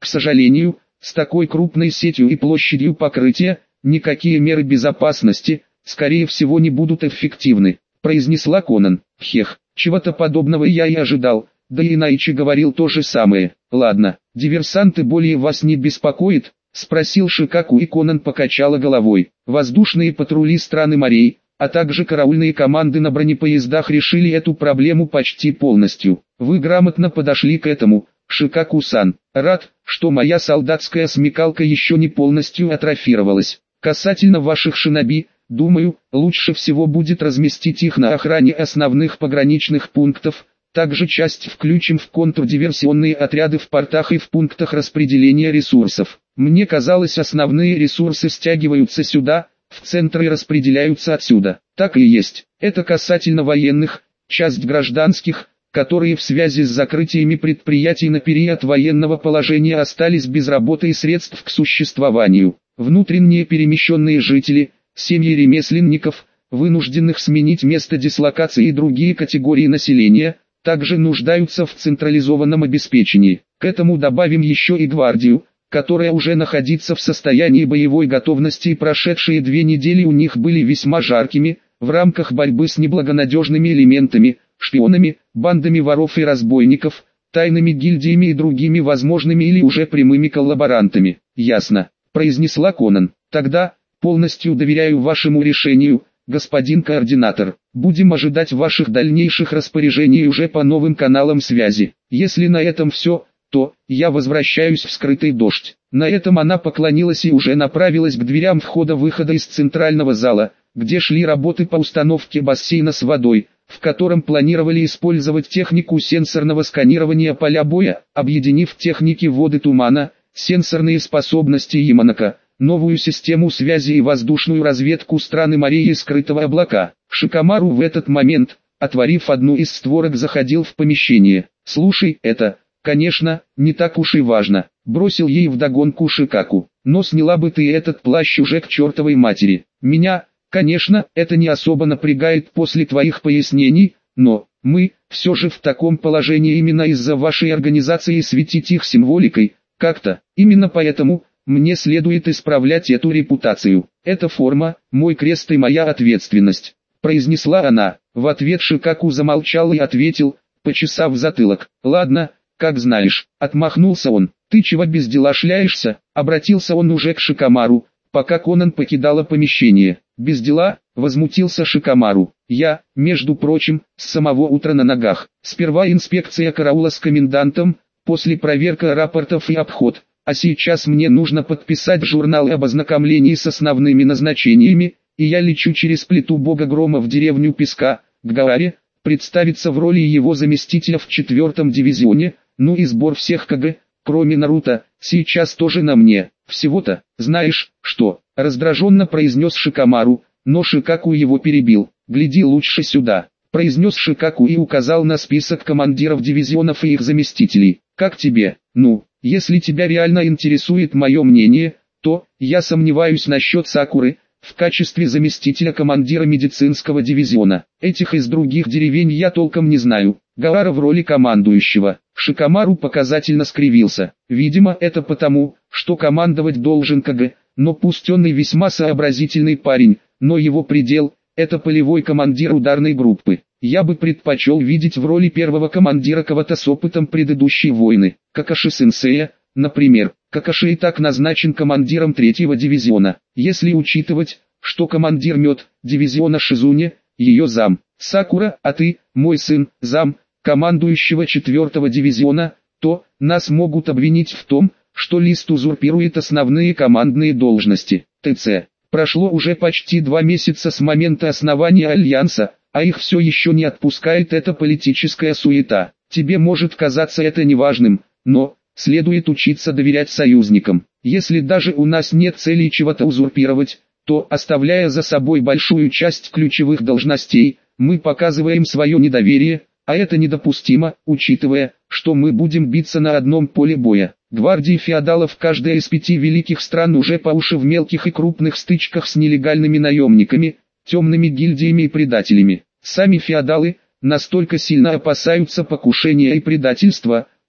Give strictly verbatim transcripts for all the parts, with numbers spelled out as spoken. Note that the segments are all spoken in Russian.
К сожалению, с такой крупной сетью и площадью покрытия, никакие меры безопасности, скорее всего, не будут эффективны, произнесла Конан. Хех, чего-то подобного я и ожидал, да и Найчи говорил то же самое. Ладно, диверсанты более вас не беспокоят? Спросил Шикаку, и Конан покачала головой. Воздушные патрули страны морей, а также караульные команды на бронепоездах решили эту проблему почти полностью. Вы грамотно подошли к этому, Шикаку-сан. Рад, что моя солдатская смекалка еще не полностью атрофировалась. Касательно ваших шиноби, думаю, лучше всего будет разместить их на охране основных пограничных пунктов. Также часть включим в контрдиверсионные отряды в портах и в пунктах распределения ресурсов. Мне казалось, основные ресурсы стягиваются сюда, в центр и распределяются отсюда. Так и есть. Это касательно военных, часть гражданских, которые в связи с закрытиями предприятий на период военного положения остались без работы и средств к существованию. Внутренние перемещенные жители, семьи ремесленников, вынужденных сменить место дислокации, и другие категории населения, также нуждаются в централизованном обеспечении. К этому добавим еще и гвардию, которая уже находится в состоянии боевой готовности, и прошедшие две недели у них были весьма жаркими, в рамках борьбы с неблагонадежными элементами, шпионами, бандами воров и разбойников, тайными гильдиями и другими возможными или уже прямыми коллаборантами. Ясно, произнесла Конан. Тогда, полностью доверяю вашему решению, господин координатор. Будем ожидать ваших дальнейших распоряжений уже по новым каналам связи. Если на этом все, то я возвращаюсь в скрытый дождь. На этом она поклонилась и уже направилась к дверям входа-выхода из центрального зала, где шли работы по установке бассейна с водой, в котором планировали использовать технику сенсорного сканирования поля боя, объединив техники воды тумана, сенсорные способности Яманака, новую систему связи и воздушную разведку страны морей и скрытого облака. Шикамару в этот момент, отворив одну из створок, заходил в помещение. «Слушай, это, конечно, не так уж и важно», — бросил ей вдогонку Шикаку. «Но сняла бы ты этот плащ уже к чертовой матери. Меня, конечно, это не особо напрягает после твоих пояснений, но мы все же в таком положении именно из-за вашей организации, светить их символикой, как-то. Именно поэтому мне следует исправлять эту репутацию. Эта форма, мой крест и моя ответственность», — произнесла она. В ответ Шикаку замолчал и ответил, почесав затылок. «Ладно, как знаешь», — отмахнулся он. «Ты чего без дела шляешься?» — обратился он уже к Шикамару, пока Конан покидала помещение. «Без дела?» — возмутился Шикамару. «Я, между прочим, с самого утра на ногах. Сперва инспекция караула с комендантом, после проверка рапортов и обход, а сейчас мне нужно подписать журнал об ознакомлении с основными назначениями, и я лечу через плиту бога грома в деревню Песка, к Гааре, представиться в роли его заместителя в четвертом дивизионе, ну и сбор всех КГ, кроме Наруто, сейчас тоже на мне. Всего-то, знаешь, что?» — раздраженно произнес Шикамару, но Шикаку его перебил. «Гляди лучше сюда», — произнес Шикаку и указал на список командиров дивизионов и их заместителей. «Как тебе? Ну, если тебя реально интересует мое мнение, то я сомневаюсь насчет Сакуры в качестве заместителя командира медицинского дивизиона. Этих из других деревень я толком не знаю. Гаара в роли командующего». Шикамару показательно скривился. Видимо, это потому, что командовать должен КГ, но пусть он и весьма сообразительный парень, но его предел – это полевой командир ударной группы. Я бы предпочел видеть в роли первого командира кого-то с опытом предыдущей войны, Какаши-сенсея, например. Какаши и так назначен командиром третьего дивизиона. Если учитывать, что командир МЕД дивизиона Шизуне, ее зам, Сакура, а ты, мой сын, зам, командующего четвертого дивизиона, то нас могут обвинить в том, что Лист узурпирует основные командные должности. ТЦ. Прошло уже почти два месяца с момента основания Альянса, а их все еще не отпускает эта политическая суета. Тебе может казаться это неважным, но следует учиться доверять союзникам. Если даже у нас нет цели чего-то узурпировать, то, оставляя за собой большую часть ключевых должностей, мы показываем свое недоверие, а это недопустимо, учитывая, что мы будем биться на одном поле боя. Гвардии феодалов каждая из пяти великих стран уже по уши в мелких и крупных стычках с нелегальными наемниками, темными гильдиями и предателями. Сами феодалы настолько сильно опасаются покушения и предательства,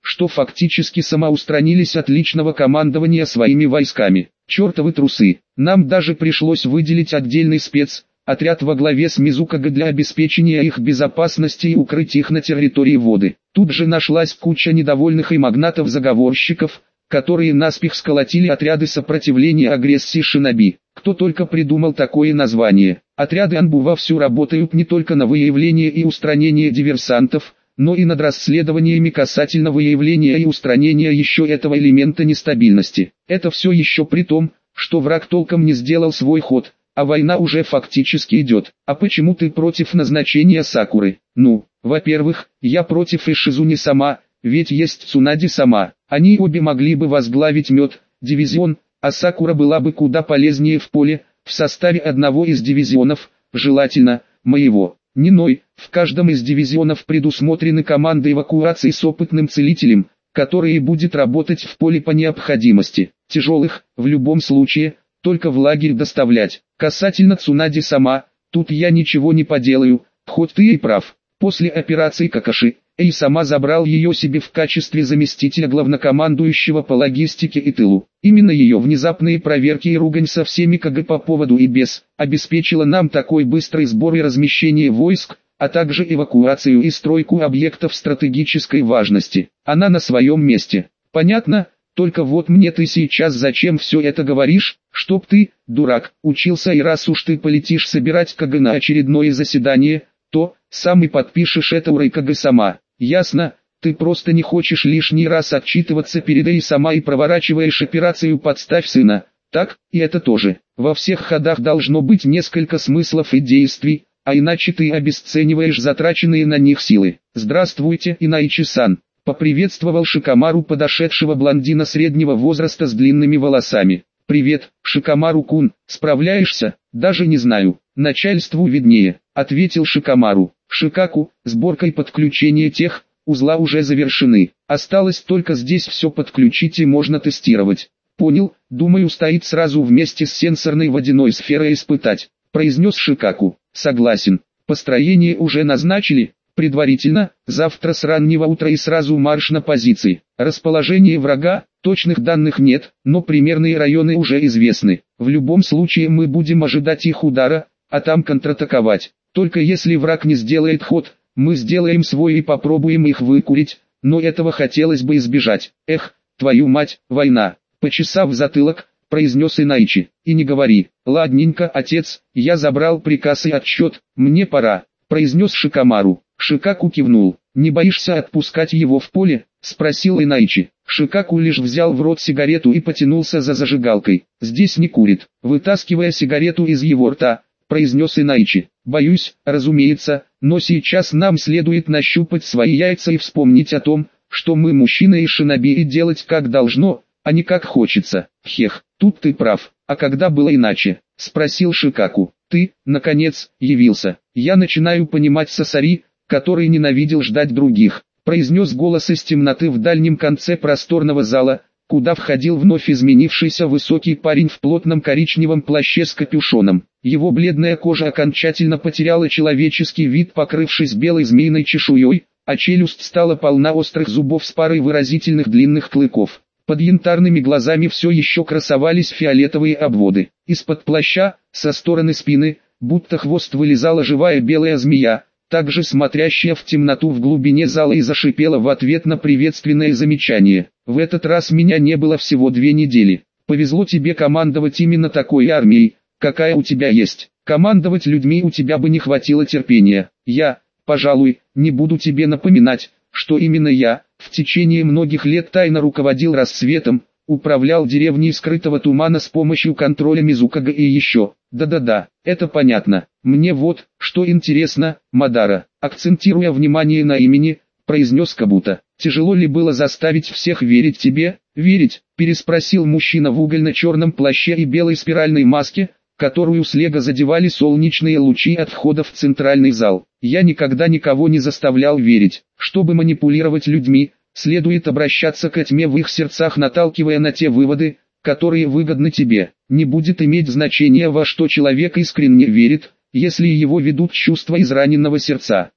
что фактически самоустранились от личного командования своими войсками. Чертовы трусы. Нам даже пришлось выделить отдельный спец, отряд во главе с Мизукага для обеспечения их безопасности и укрыть их на территории воды. Тут же нашлась куча недовольных и магнатов-заговорщиков, которые наспех сколотили отряды сопротивления агрессии шиноби. Кто только придумал такое название. Отряды Анбу вовсю работают не только на выявление и устранение диверсантов, но и над расследованиями касательно выявления и устранения еще этого элемента нестабильности. Это все еще при том, что враг толком не сделал свой ход, а война уже фактически идет. А почему ты против назначения Сакуры? Ну, во-первых, я против Ишизуни сама, ведь есть Цунади сама. Они обе могли бы возглавить Мед, дивизион, а Сакура была бы куда полезнее в поле, в составе одного из дивизионов, желательно, моего. Ниной, в каждом из дивизионов предусмотрены команды эвакуации с опытным целителем, который будет работать в поле по необходимости. Тяжелых, в любом случае, только в лагерь доставлять. Касательно Цунади сама, тут я ничего не поделаю, хоть ты и прав. После операции Какаши, Эй сама забрал ее себе в качестве заместителя главнокомандующего по логистике и тылу. Именно ее внезапные проверки и ругань со всеми КГ по поводу и без, обеспечила нам такой быстрый сбор и размещение войск, а также эвакуацию и стройку объектов стратегической важности. Она на своем месте. Понятно? Только вот мне ты сейчас зачем все это говоришь, чтоб ты, дурак, учился, и раз уж ты полетишь собирать КГ на очередное заседание, то, сам и подпишешь это у КГ сама. Ясно, ты просто не хочешь лишний раз отчитываться перед Эй сама и проворачиваешь операцию «Подставь сына». Так, и это тоже. Во всех ходах должно быть несколько смыслов и действий, а иначе ты обесцениваешь затраченные на них силы. «Здравствуйте, Инайчи-сан», — поприветствовал Шикамару подошедшего блондина среднего возраста с длинными волосами. «Привет, Шикамару-кун, справляешься?» «Даже не знаю, начальству виднее», — ответил Шикамару. «Шикаку, сборкой подключения тех, узла уже завершены. Осталось только здесь все подключить и можно тестировать». «Понял, думаю, стоит сразу вместе с сенсорной водяной сферой испытать», — произнес Шикаку. «Согласен. Построение уже назначили?» «Предварительно, завтра с раннего утра и сразу марш на позиции. Расположение врага, точных данных нет, но примерные районы уже известны. В любом случае мы будем ожидать их удара, а там контратаковать. Только если враг не сделает ход, мы сделаем свой и попробуем их выкурить, но этого хотелось бы избежать. Эх, твою мать, война!» Почесав затылок, произнес Инайчи. «И не говори. Ладненько, отец, я забрал приказ и отчет, мне пора», произнес Шикамару. Шикаку кивнул. «Не боишься отпускать его в поле?» спросил Инайчи. Шикаку лишь взял в рот сигарету и потянулся за зажигалкой. «Здесь не курит», вытаскивая сигарету из его рта, произнес Инайчи. «Боюсь, разумеется, но сейчас нам следует нащупать свои яйца и вспомнить о том, что мы мужчины и шиноби, и делать как должно, а не как хочется». «Хех, тут ты прав. А когда было иначе?» спросил Шикаку. «Ты, наконец, явился. Я начинаю понимать Сасари, который ненавидел ждать других», произнес голос из темноты в дальнем конце просторного зала, куда входил вновь изменившийся высокий парень в плотном коричневом плаще с капюшоном. Его бледная кожа окончательно потеряла человеческий вид, покрывшись белой змеиной чешуей, а челюсть стала полна острых зубов с парой выразительных длинных клыков. Под янтарными глазами все еще красовались фиолетовые обводы. Из-под плаща, со стороны спины, будто хвост, вылезала живая белая змея, также смотрящая в темноту в глубине зала, и зашипела в ответ на приветственное замечание. «В этот раз меня не было всего две недели. Повезло тебе командовать именно такой армией, какая у тебя есть. Командовать людьми у тебя бы не хватило терпения. Я, пожалуй, не буду тебе напоминать, что именно я, в течение многих лет тайно руководил рассветом, управлял деревней скрытого тумана с помощью контроля Мизукага и еще. Да-да-да, это понятно. Мне вот, что интересно, Мадара», акцентируя внимание на имени, произнес Кабута. «Тяжело ли было заставить всех верить тебе?» «Верить?» – переспросил мужчина в угольно-черном плаще и белой спиральной маске, которую слегка задевали солнечные лучи от входа в центральный зал. «Я никогда никого не заставлял верить. Чтобы манипулировать людьми, следует обращаться к тьме в их сердцах, наталкивая на те выводы, которые выгодны тебе. Не будет иметь значения, во что человек искренне верит, если его ведут чувства израненного сердца.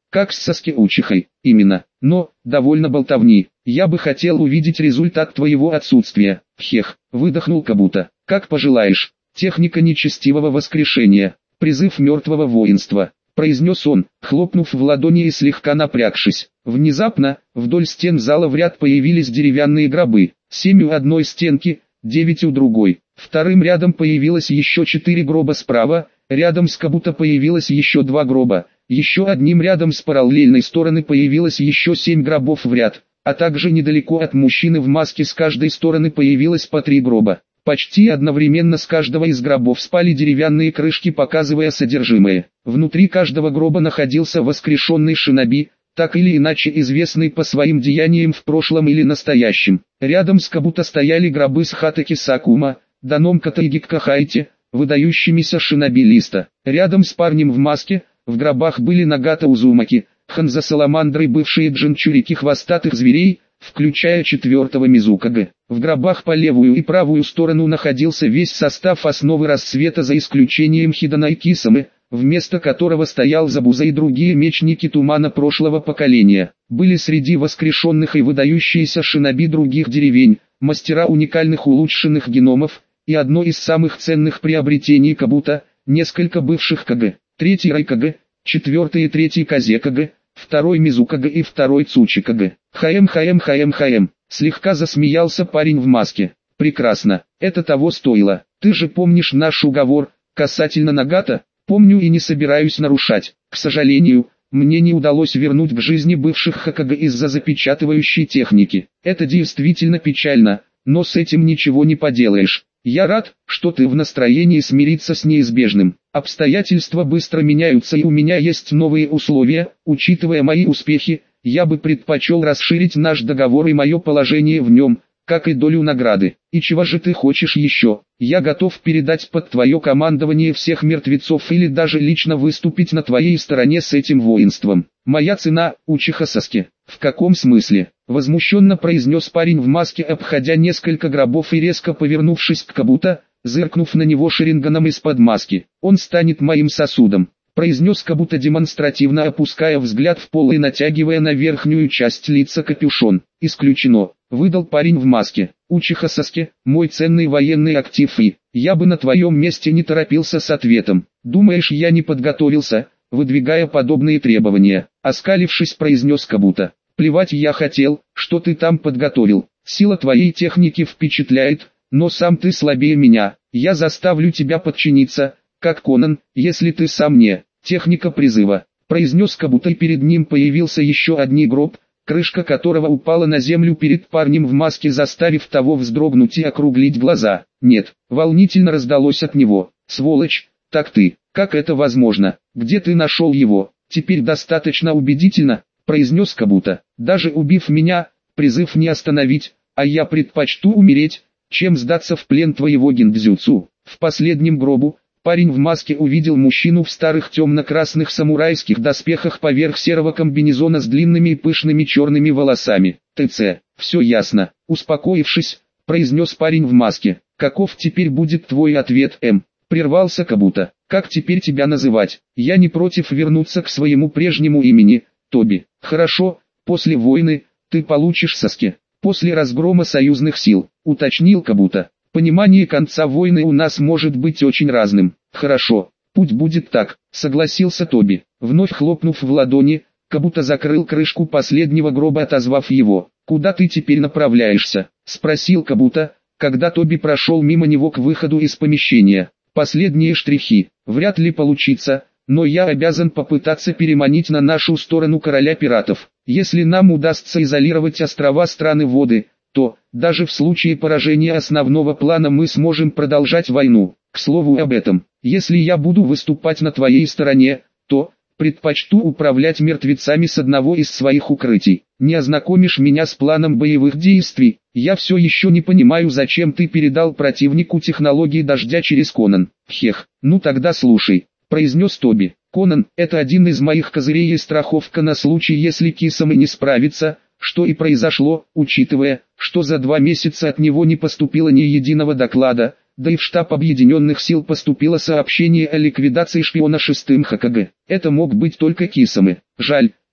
Как с Саски Учихой, именно. Но, довольно болтовни, я бы хотел увидеть результат твоего отсутствия. Хех, выдохнул Кабута. Как пожелаешь. Техника нечестивого воскрешения. Призыв мертвого воинства. Произнес он, хлопнув в ладони и слегка напрягшись. Внезапно, вдоль стен зала в ряд появились деревянные гробы. Семь у одной стенки, девять у другой. Вторым рядом появилось еще четыре гроба справа, рядом с Кабута появилось еще два гроба. Еще одним рядом с параллельной стороны появилось еще семь гробов в ряд, а также недалеко от мужчины в маске с каждой стороны появилось по три гроба. Почти одновременно с каждого из гробов спали деревянные крышки, показывая содержимое. Внутри каждого гроба находился воскрешенный шиноби, так или иначе известный по своим деяниям в прошлом или настоящем. Рядом с Кабута стояли гробы с Хатаки Сакума, Даном Катайги Кахайте, выдающимися шиноби листа. Рядом с парнем в маске, в гробах были Нагата Узумаки, Ханза Саламандры, бывшие джинчурики хвостатых зверей, включая четвертого Мизукаге. В гробах по левую и правую сторону находился весь состав основы рассвета за исключением Хидана и Кисамы, вместо которого стоял Забуза и другие мечники тумана прошлого поколения. Были среди воскрешенных и выдающиеся шиноби других деревень, мастера уникальных улучшенных геномов, и одно из самых ценных приобретений Кабута, несколько бывших Каге, третий Райкаге, четвертый и третий Казекаге, второй Мизукаге и второй Цучикаге. Хаем хаем хаем хаем, слегка засмеялся парень в маске. Прекрасно, это того стоило. Ты же помнишь наш уговор, касательно Нагата? Помню и не собираюсь нарушать. К сожалению, мне не удалось вернуть к жизни бывших Хокаге из-за запечатывающей техники. Это действительно печально, но с этим ничего не поделаешь. Я рад, что ты в настроении смириться с неизбежным. Обстоятельства быстро меняются и у меня есть новые условия. Учитывая мои успехи, я бы предпочел расширить наш договор и мое положение в нем, как и долю награды. И чего же ты хочешь еще? Я готов передать под твое командование всех мертвецов или даже лично выступить на твоей стороне с этим воинством. Моя цена, Учиха Саски. В каком смысле? Возмущенно произнес парень в маске, обходя несколько гробов и резко повернувшись к Кабута, зыркнув на него шаринганом из-под маски. Он станет моим сосудом. Произнес Кабута, демонстративно опуская взгляд в пол и натягивая на верхнюю часть лица капюшон. Исключено. Выдал парень в маске. Учиха Саски, мой ценный военный актив, и я бы на твоем месте не торопился с ответом. Думаешь, я не подготовился, выдвигая подобные требования? Оскалившись, произнес Кабута. Плевать я хотел, что ты там подготовил. Сила твоей техники впечатляет, но сам ты слабее меня. Я заставлю тебя подчиниться, как Конан, если ты сам не. Техника призыва. Произнес Кабута, и перед ним появился еще один гроб, крышка которого упала на землю перед парнем в маске, заставив того вздрогнуть и округлить глаза. Нет, волнительно раздалось от него. Сволочь, так ты, как это возможно? Где ты нашел его? Теперь достаточно убедительно, произнес Кабута. Даже убив меня, призыв не остановить, а я предпочту умереть, чем сдаться в плен твоего гиндзюцу. В последнем гробу парень в маске увидел мужчину в старых темно-красных самурайских доспехах поверх серого комбинезона с длинными и пышными черными волосами. ТЦ, все ясно. Успокоившись, произнес парень в маске. Каков теперь будет твой ответ, М? Прервался Кабута. Как теперь тебя называть? Я не против вернуться к своему прежнему имени, Тоби. Хорошо, после войны, ты получишь Саски. После разгрома союзных сил, уточнил Кабута. Понимание конца войны у нас может быть очень разным. Хорошо, путь будет так, согласился Тоби. Вновь хлопнув в ладони, Кабута закрыл крышку последнего гроба, отозвав его. Куда ты теперь направляешься? Спросил Кабута, когда Тоби прошел мимо него к выходу из помещения. Последние штрихи. Вряд ли получится, но я обязан попытаться переманить на нашу сторону короля пиратов. Если нам удастся изолировать острова страны воды, то, даже в случае поражения основного плана, мы сможем продолжать войну. К слову об этом, если я буду выступать на твоей стороне, то предпочту управлять мертвецами с одного из своих укрытий. Не ознакомишь меня с планом боевых действий? Я все еще не понимаю, зачем ты передал противнику технологии дождя через Конан. Хех, ну тогда слушай, произнес Тоби. Конан – это один из моих козырей и страховка на случай, если Кисамы не справится, что и произошло, учитывая, что за два месяца от него не поступило ни единого доклада, да и в штаб Объединенных сил поступило сообщение о ликвидации шпиона шестым Хокаге. Это мог быть только Кисамы. Жаль,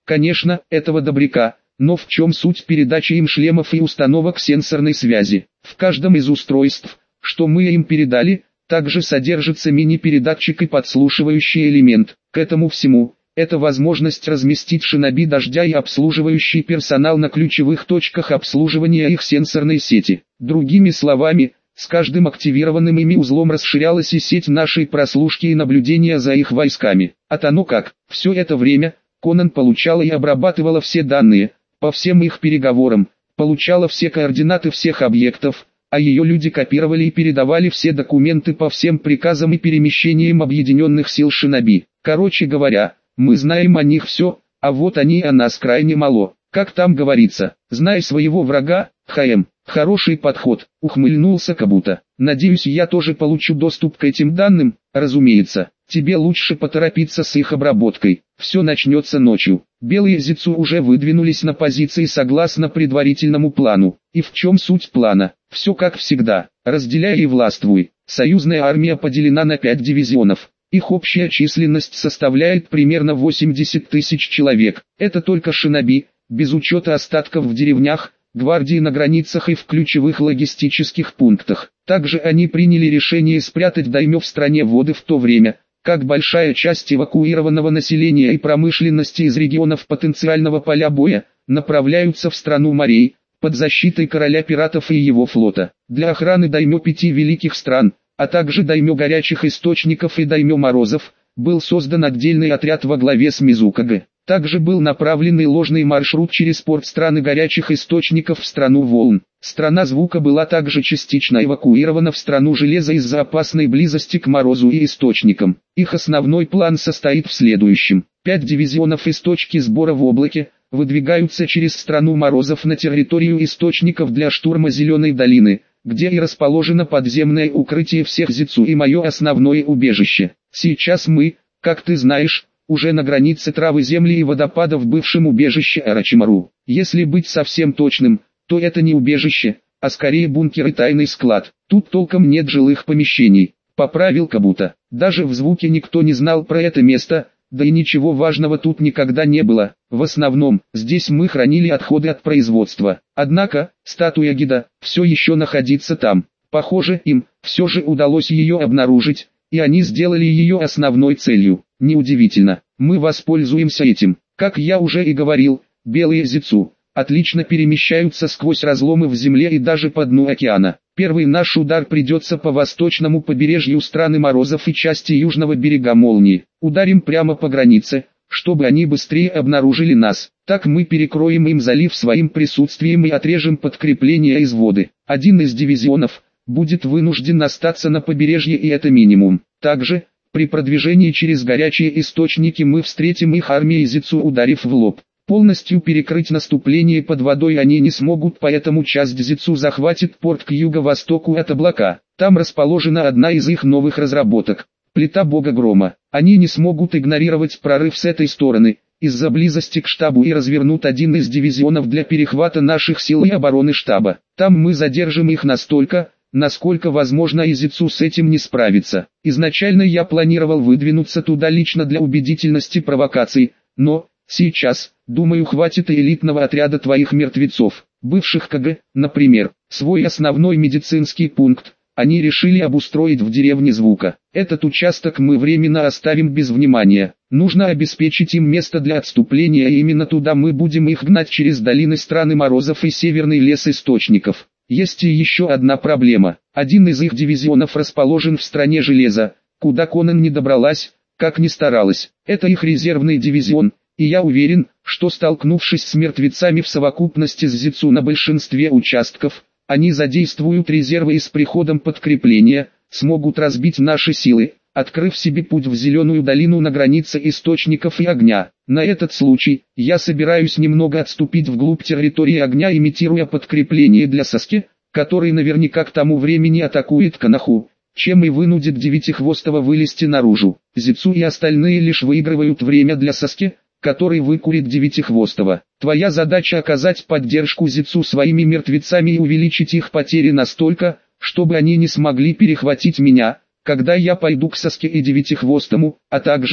Конечно, этого добряка, но в чем суть передачи им шлемов и установок сенсорной связи? В каждом из устройств, что мы им передали, также содержится мини-передатчик и подслушивающий элемент. К этому всему, это возможность разместить шиноби дождя и обслуживающий персонал на ключевых точках обслуживания их сенсорной сети. Другими словами, с каждым активированным ими узлом расширялась и сеть нашей прослушки и наблюдения за их войсками. А то ну как, все это время, Конан получала и обрабатывала все данные, по всем их переговорам, получала все координаты всех объектов, а ее люди копировали и передавали все документы по всем приказам и перемещениям объединенных сил шиноби. Короче говоря, мы знаем о них все, а вот они о нас крайне мало. Как там говорится, знай своего врага, ХМ. Хороший подход, ухмыльнулся Кабуто. Надеюсь, я тоже получу доступ к этим данным. Разумеется, тебе лучше поторопиться с их обработкой. Все начнется ночью. Белые Зицу уже выдвинулись на позиции согласно предварительному плану. И в чем суть плана? Все как всегда. Разделяй и властвуй. Союзная армия поделена на пять дивизионов. Их общая численность составляет примерно восемьдесят тысяч человек. Это только шиноби, без учета остатков в деревнях, гвардии на границах и в ключевых логистических пунктах. Также они приняли решение спрятать даймё в стране воды в то время, как большая часть эвакуированного населения и промышленности из регионов потенциального поля боя направляются в страну морей, под защитой короля пиратов и его флота. Для охраны даймё пяти великих стран, а также даймё горячих источников и даймё морозов, был создан отдельный отряд во главе с Мизукаге. Также был направлен и ложный маршрут через порт страны горячих источников в страну волн. Страна звука была также частично эвакуирована в страну железа из-за опасной близости к морозу и источникам. Их основной план состоит в следующем. Пять дивизионов из точки сбора в облаке выдвигаются через страну морозов на территорию источников для штурма Зеленой долины, где и расположено подземное укрытие всех Зицу и мое основное убежище. Сейчас мы, как ты знаешь, уже на границе травы земли и водопада в бывшем убежище Орочимару. Если быть совсем точным, то это не убежище, а скорее бункер и тайный склад. Тут толком нет жилых помещений. Поправил Кабуто. Даже в звуке никто не знал про это место, да и ничего важного тут никогда не было. В основном, здесь мы хранили отходы от производства. Однако, статуя Гида все еще находится там. Похоже, им все же удалось ее обнаружить, и они сделали ее основной целью. Неудивительно, мы воспользуемся этим. Как я уже и говорил, белые Зицу отлично перемещаются сквозь разломы в земле и даже по дну океана. Первый наш удар придется по восточному побережью страны морозов и части южного берега Молнии. Ударим прямо по границе, чтобы они быстрее обнаружили нас. Так мы перекроем им залив своим присутствием и отрежем подкрепление из воды. Один из дивизионов будет вынужден остаться на побережье, и это минимум. Также, при продвижении через горячие источники мы встретим их армией Зицу, ударив в лоб. Полностью перекрыть наступление под водой они не смогут, поэтому часть Зицу захватит порт к юго-востоку от облака. Там расположена одна из их новых разработок – плита бога грома. Они не смогут игнорировать прорыв с этой стороны, из-за близости к штабу, и развернут один из дивизионов для перехвата наших сил и обороны штаба. Там мы задержим их настолько, насколько возможно, и Зицу с этим не справится. Изначально я планировал выдвинуться туда лично для убедительности провокаций, но сейчас, думаю, хватит и элитного отряда твоих мертвецов, бывших КГ, например. Свой основной медицинский пункт они решили обустроить в деревне Звука. Этот участок мы временно оставим без внимания. Нужно обеспечить им место для отступления, и именно туда мы будем их гнать через долины страны морозов и северный лес источников. Есть и еще одна проблема. Один из их дивизионов расположен в стране железа, куда Конан не добралась, как ни старалась. Это их резервный дивизион, и я уверен, что, столкнувшись с мертвецами в совокупности с Зицу на большинстве участков, они задействуют резервы и с приходом подкрепления смогут разбить наши силы, открыв себе путь в Зеленую долину на границе источников и огня. На этот случай, я собираюсь немного отступить вглубь территории огня, имитируя подкрепление для Саски, который наверняка к тому времени атакует Канаху, чем и вынудит Девятихвостого вылезти наружу. Зицу и остальные лишь выигрывают время для Саски, который выкурит Девятихвостого. Твоя задача оказать поддержку Зицу своими мертвецами и увеличить их потери настолько, чтобы они не смогли перехватить меня, когда я пойду к Саске и Девятихвостому, а также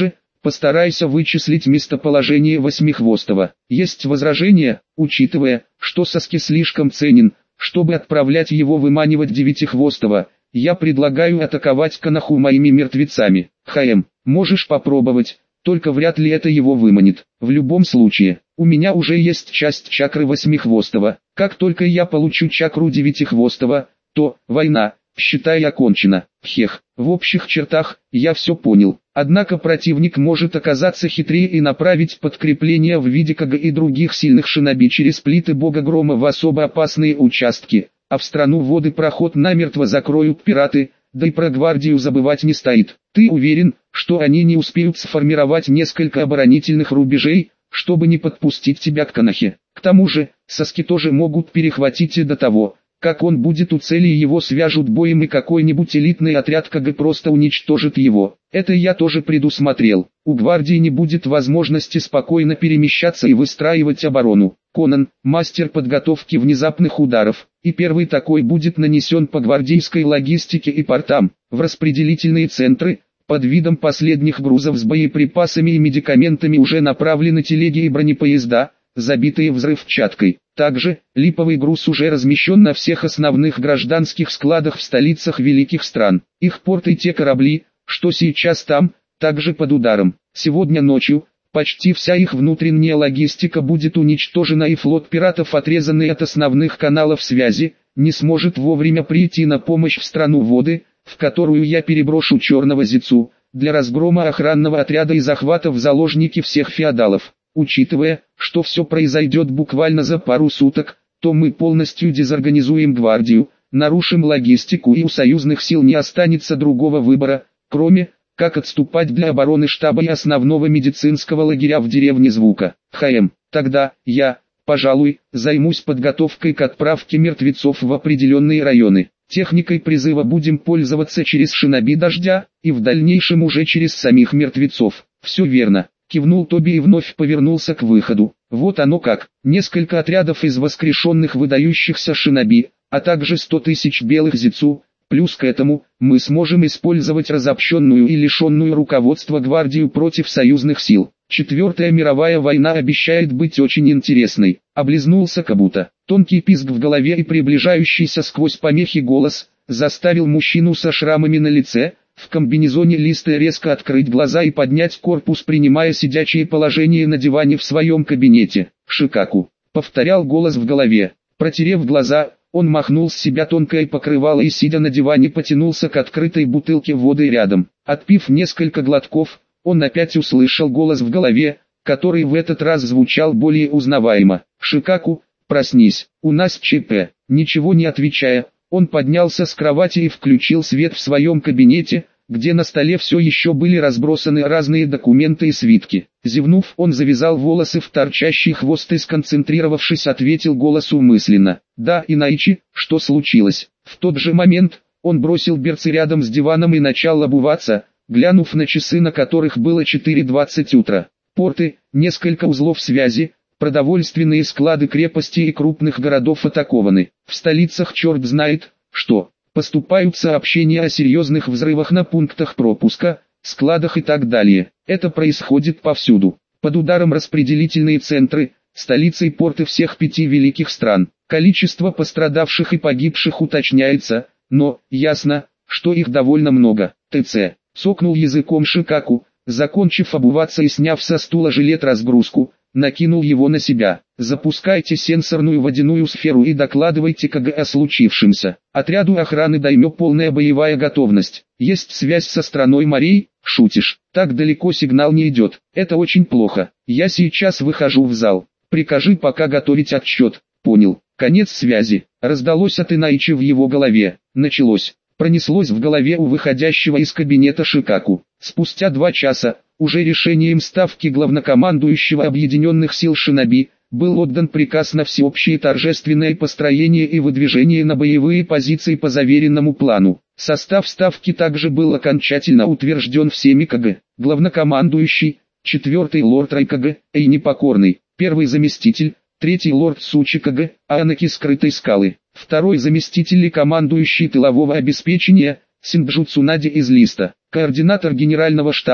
Постарайся вычислить местоположение Восьмихвостого. Есть возражения, учитывая, что Саски слишком ценен, чтобы отправлять его выманивать Девятихвостого. Я предлагаю атаковать Коноху моими мертвецами. Хаем, можешь попробовать, только вряд ли это его выманит. В любом случае, у меня уже есть часть чакры Восьмихвостого. Как только я получу чакру Девятихвостого, то война, считай, окончена. Хех, в общих чертах, я все понял. Однако противник может оказаться хитрее и направить подкрепление в виде Кага и других сильных шиноби через плиты бога грома в особо опасные участки, а в страну воды проход намертво закроют пираты, да и про гвардию забывать не стоит. Ты уверен, что они не успеют сформировать несколько оборонительных рубежей, чтобы не подпустить тебя к Конохе? К тому же, Саски тоже могут перехватить и до того, как он будет у цели, его свяжут боем и какой-нибудь элитный отряд Кага просто уничтожит его. Это я тоже предусмотрел. У гвардии не будет возможности спокойно перемещаться и выстраивать оборону. Конан, мастер подготовки внезапных ударов, и первый такой будет нанесен по гвардейской логистике и портам, в распределительные центры. Под видом последних грузов с боеприпасами и медикаментами уже направлены телеги и бронепоезда, забитые взрывчаткой. Также, липовый груз уже размещен на всех основных гражданских складах в столицах великих стран. Их порты и те корабли, что сейчас там, также под ударом. Сегодня ночью, почти вся их внутренняя логистика будет уничтожена, и флот пиратов, отрезанный от основных каналов связи, не сможет вовремя прийти на помощь в страну воды, в которую я переброшу Черного Зицу, для разгрома охранного отряда и захвата в заложники всех феодалов. Учитывая, что все произойдет буквально за пару суток, то мы полностью дезорганизуем гвардию, нарушим логистику, и у союзных сил не останется другого выбора, кроме, как отступать для обороны штаба и основного медицинского лагеря в деревне Звука. Хаем, тогда, я, пожалуй, займусь подготовкой к отправке мертвецов в определенные районы. Техникой призыва будем пользоваться через шиноби дождя, и в дальнейшем уже через самих мертвецов. Все верно. Кивнул Тоби и вновь повернулся к выходу. Вот оно как. Несколько отрядов из воскрешенных выдающихся шиноби, а также сто тысяч белых зицу. Плюс к этому, мы сможем использовать разобщенную и лишенную руководства гвардию против союзных сил. Четвертая мировая война обещает быть очень интересной. Облизнулся Кабуто. Тонкий писк в голове и приближающийся сквозь помехи голос заставил мужчину со шрамами на лице, в комбинезоне листа, резко открыть глаза и поднять корпус, принимая сидячее положение на диване в своем кабинете. «Шикаку», — повторял голос в голове. Протерев глаза, он махнул с себя тонкое покрывало и, сидя на диване, потянулся к открытой бутылке воды рядом. Отпив несколько глотков, он опять услышал голос в голове, который в этот раз звучал более узнаваемо. «Шикаку, проснись, у нас ЧП». Ничего не отвечая, он поднялся с кровати и включил свет в своем кабинете, где на столе все еще были разбросаны разные документы и свитки. Зевнув, он завязал волосы в торчащий хвост и, сконцентрировавшись, ответил голосу мысленно. «Да, Инаичи, что случилось?» В тот же момент, он бросил берцы рядом с диваном и начал обуваться, глянув на часы, на которых было четыре двадцать утра. Порты, несколько узлов связи, продовольственные склады крепости и крупных городов атакованы. В столицах черт знает, что. Поступают сообщения о серьезных взрывах на пунктах пропуска, складах и так далее. Это происходит повсюду. Под ударом распределительные центры, столицы и порты всех пяти великих стран. Количество пострадавших и погибших уточняется, но, ясно, что их довольно много. ТЦ. Цокнул языком Шикаку, закончив обуваться и сняв со стула жилет-разгрузку, накинул его на себя. «Запускайте сенсорную водяную сферу и докладывайте КГ о случившемся. Отряду охраны Даймё полная боевая готовность. Есть связь со страной морей?» «Шутишь? Так далеко сигнал не идет. Это очень плохо. Я сейчас выхожу в зал. Прикажи пока готовить отчет». «Понял. Конец связи». Раздалось от Инаичи в его голове. Началось. Пронеслось в голове у выходящего из кабинета Шикаку. Спустя два часа, уже решением ставки главнокомандующего Объединенных сил Шиноби, был отдан приказ на всеобщее торжественное построение и выдвижение на боевые позиции по заверенному плану. Состав ставки также был окончательно утвержден всеми КГ. Главнокомандующий, четвертый лорд Райкг, Эй Непокорный, первый заместитель, третий лорд Сучи КГ, Анаки Скрытой Скалы, второй заместитель и командующий тылового обеспечения, Синджу Цунади из Листа, координатор генерального штаба,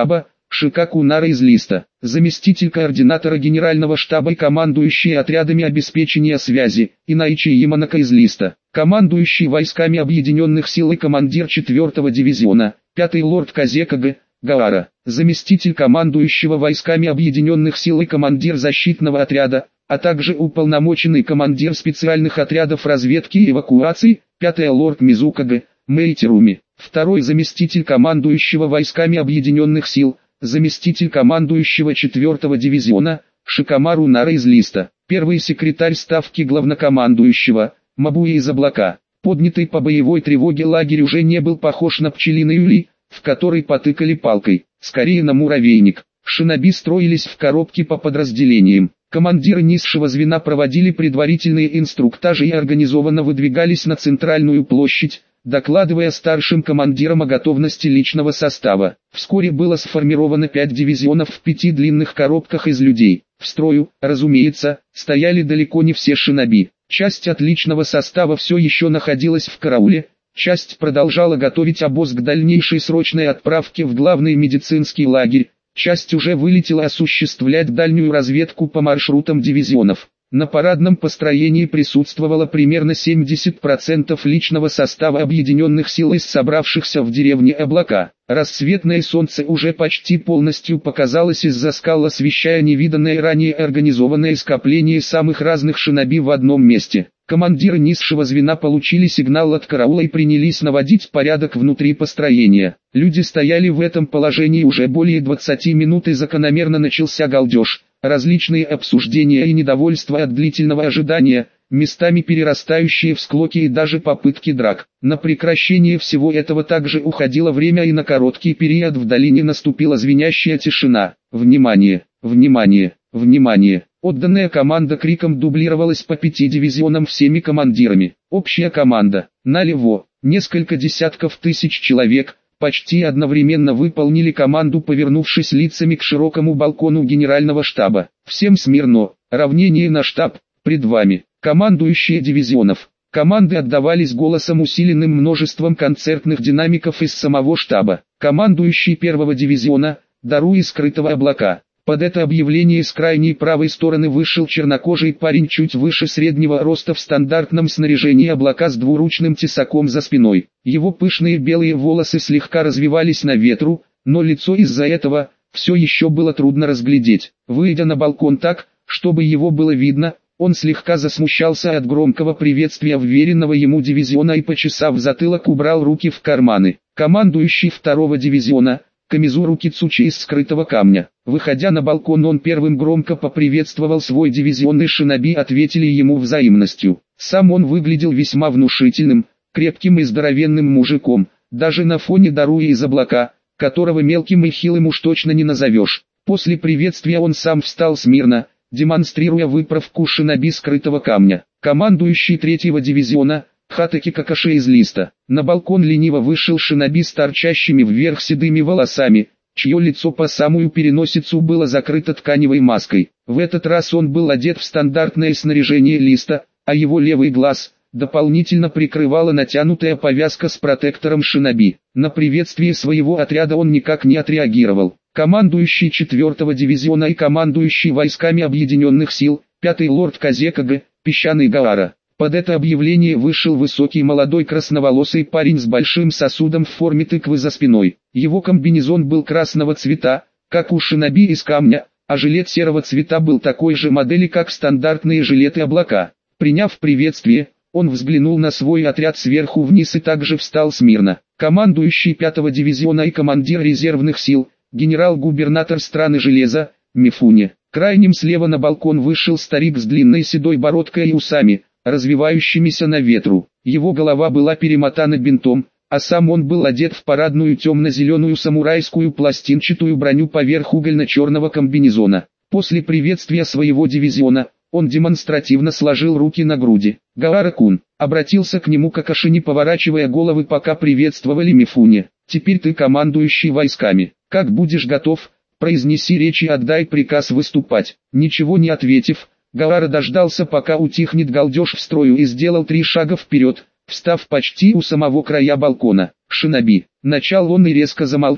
Шикаку Нара из Листа, заместитель координатора генерального штаба и командующий отрядами обеспечения связи, Инайчи Яманака из Листа, командующий войсками объединенных сил и командир четвёртого дивизиона, пятый лорд Казекага, Гаара, заместитель командующего войсками объединенных сил и командир защитного отряда, а также уполномоченный командир специальных отрядов разведки и эвакуации, пятый лорд Мизукага, Мэйтеруми, второй заместитель командующего войсками объединенных сил, заместитель командующего четвёртого дивизиона, Шикамару Нара из Листа, первый секретарь ставки главнокомандующего, Мабуи из Облака. Поднятый по боевой тревоге лагерь уже не был похож на пчелиный улей, в который потыкали палкой, скорее на муравейник. Шиноби строились в коробке по подразделениям. Командиры низшего звена проводили предварительные инструктажи и организованно выдвигались на центральную площадь, докладывая старшим командирам о готовности личного состава. Вскоре было сформировано пять дивизионов в пяти длинных коробках из людей. В строю, разумеется, стояли далеко не все шиноби. Часть от личного состава все еще находилась в карауле, часть продолжала готовить обоз к дальнейшей срочной отправке в главный медицинский лагерь, часть уже вылетела осуществлять дальнюю разведку по маршрутам дивизионов. На парадном построении присутствовало примерно семьдесят процентов личного состава объединенных сил из собравшихся в деревне Облака. Рассветное солнце уже почти полностью показалось из-за скал, освещая невиданное ранее организованное скопление самых разных шиноби в одном месте. Командиры низшего звена получили сигнал от караула и принялись наводить порядок внутри построения. Люди стояли в этом положении уже более двадцати минут, и закономерно начался галдеж. Различные обсуждения и недовольство от длительного ожидания, местами перерастающие в склоки и даже попытки драк. На прекращение всего этого также уходило время, и на короткий период в долине наступила звенящая тишина. Внимание! Внимание! Внимание! Отданная команда криком дублировалась по пяти дивизионам всеми командирами. Общая команда. Налево. Несколько десятков тысяч человек почти одновременно выполнили команду, повернувшись лицами к широкому балкону генерального штаба. Всем смирно. Равнение на штаб. Пред вами. Командующие дивизионов. Команды отдавались голосом, усиленным множеством концертных динамиков из самого штаба. Командующий первого дивизиона, Дару из скрытого облака. Под это объявление с крайней правой стороны вышел чернокожий парень чуть выше среднего роста в стандартном снаряжении облака с двуручным тесаком за спиной. Его пышные белые волосы слегка развивались на ветру, но лицо из-за этого все еще было трудно разглядеть. Выйдя на балкон так, чтобы его было видно, он слегка засмущался от громкого приветствия вверенного ему дивизиона и, почесав затылок, убрал руки в карманы. Командующий второго дивизиона, Камизуру Кицучи из скрытого камня. Выходя на балкон, он первым громко поприветствовал свой дивизион, и шиноби ответили ему взаимностью. Сам он выглядел весьма внушительным, крепким и здоровенным мужиком, даже на фоне Даруи из облака, которого мелким и хилым уж точно не назовешь. После приветствия он сам встал смирно, демонстрируя выправку шиноби скрытого камня. Командующий третьего дивизиона, Хатаки Какаши из Листа. На балкон лениво вышел шиноби с торчащими вверх седыми волосами, чье лицо по самую переносицу было закрыто тканевой маской. В этот раз он был одет в стандартное снаряжение Листа, а его левый глаз дополнительно прикрывала натянутая повязка с протектором шиноби. На приветствие своего отряда он никак не отреагировал. Командующий четвёртого дивизиона и командующий войсками объединенных сил, пятый лорд Казекага, Песчаный Гаара. Под это объявление вышел высокий молодой красноволосый парень с большим сосудом в форме тыквы за спиной. Его комбинезон был красного цвета, как у шиноби из камня, а жилет серого цвета был такой же модели, как стандартные жилеты облака. Приняв приветствие, он взглянул на свой отряд сверху вниз и также встал смирно. Командующий пятого дивизиона и командир резервных сил, генерал-губернатор страны Железа, Мифуни. Крайним слева на балкон вышел старик с длинной седой бородкой и усами, развивающимися на ветру. Его голова была перемотана бинтом, а сам он был одет в парадную темно-зеленую самурайскую пластинчатую броню поверх угольно-черного комбинезона. После приветствия своего дивизиона, он демонстративно сложил руки на груди. «Гаара-кун», обратился к нему Какаши, не поворачивая головы, пока приветствовали Мифуни. «Теперь ты командующий войсками. Как будешь готов, произнеси речь и отдай приказ выступать». Ничего не ответив, Гаара дождался, пока утихнет галдеж в строю, и сделал три шага вперед, встав почти у самого края балкона. «Шиноби», начал он и резко замолчал.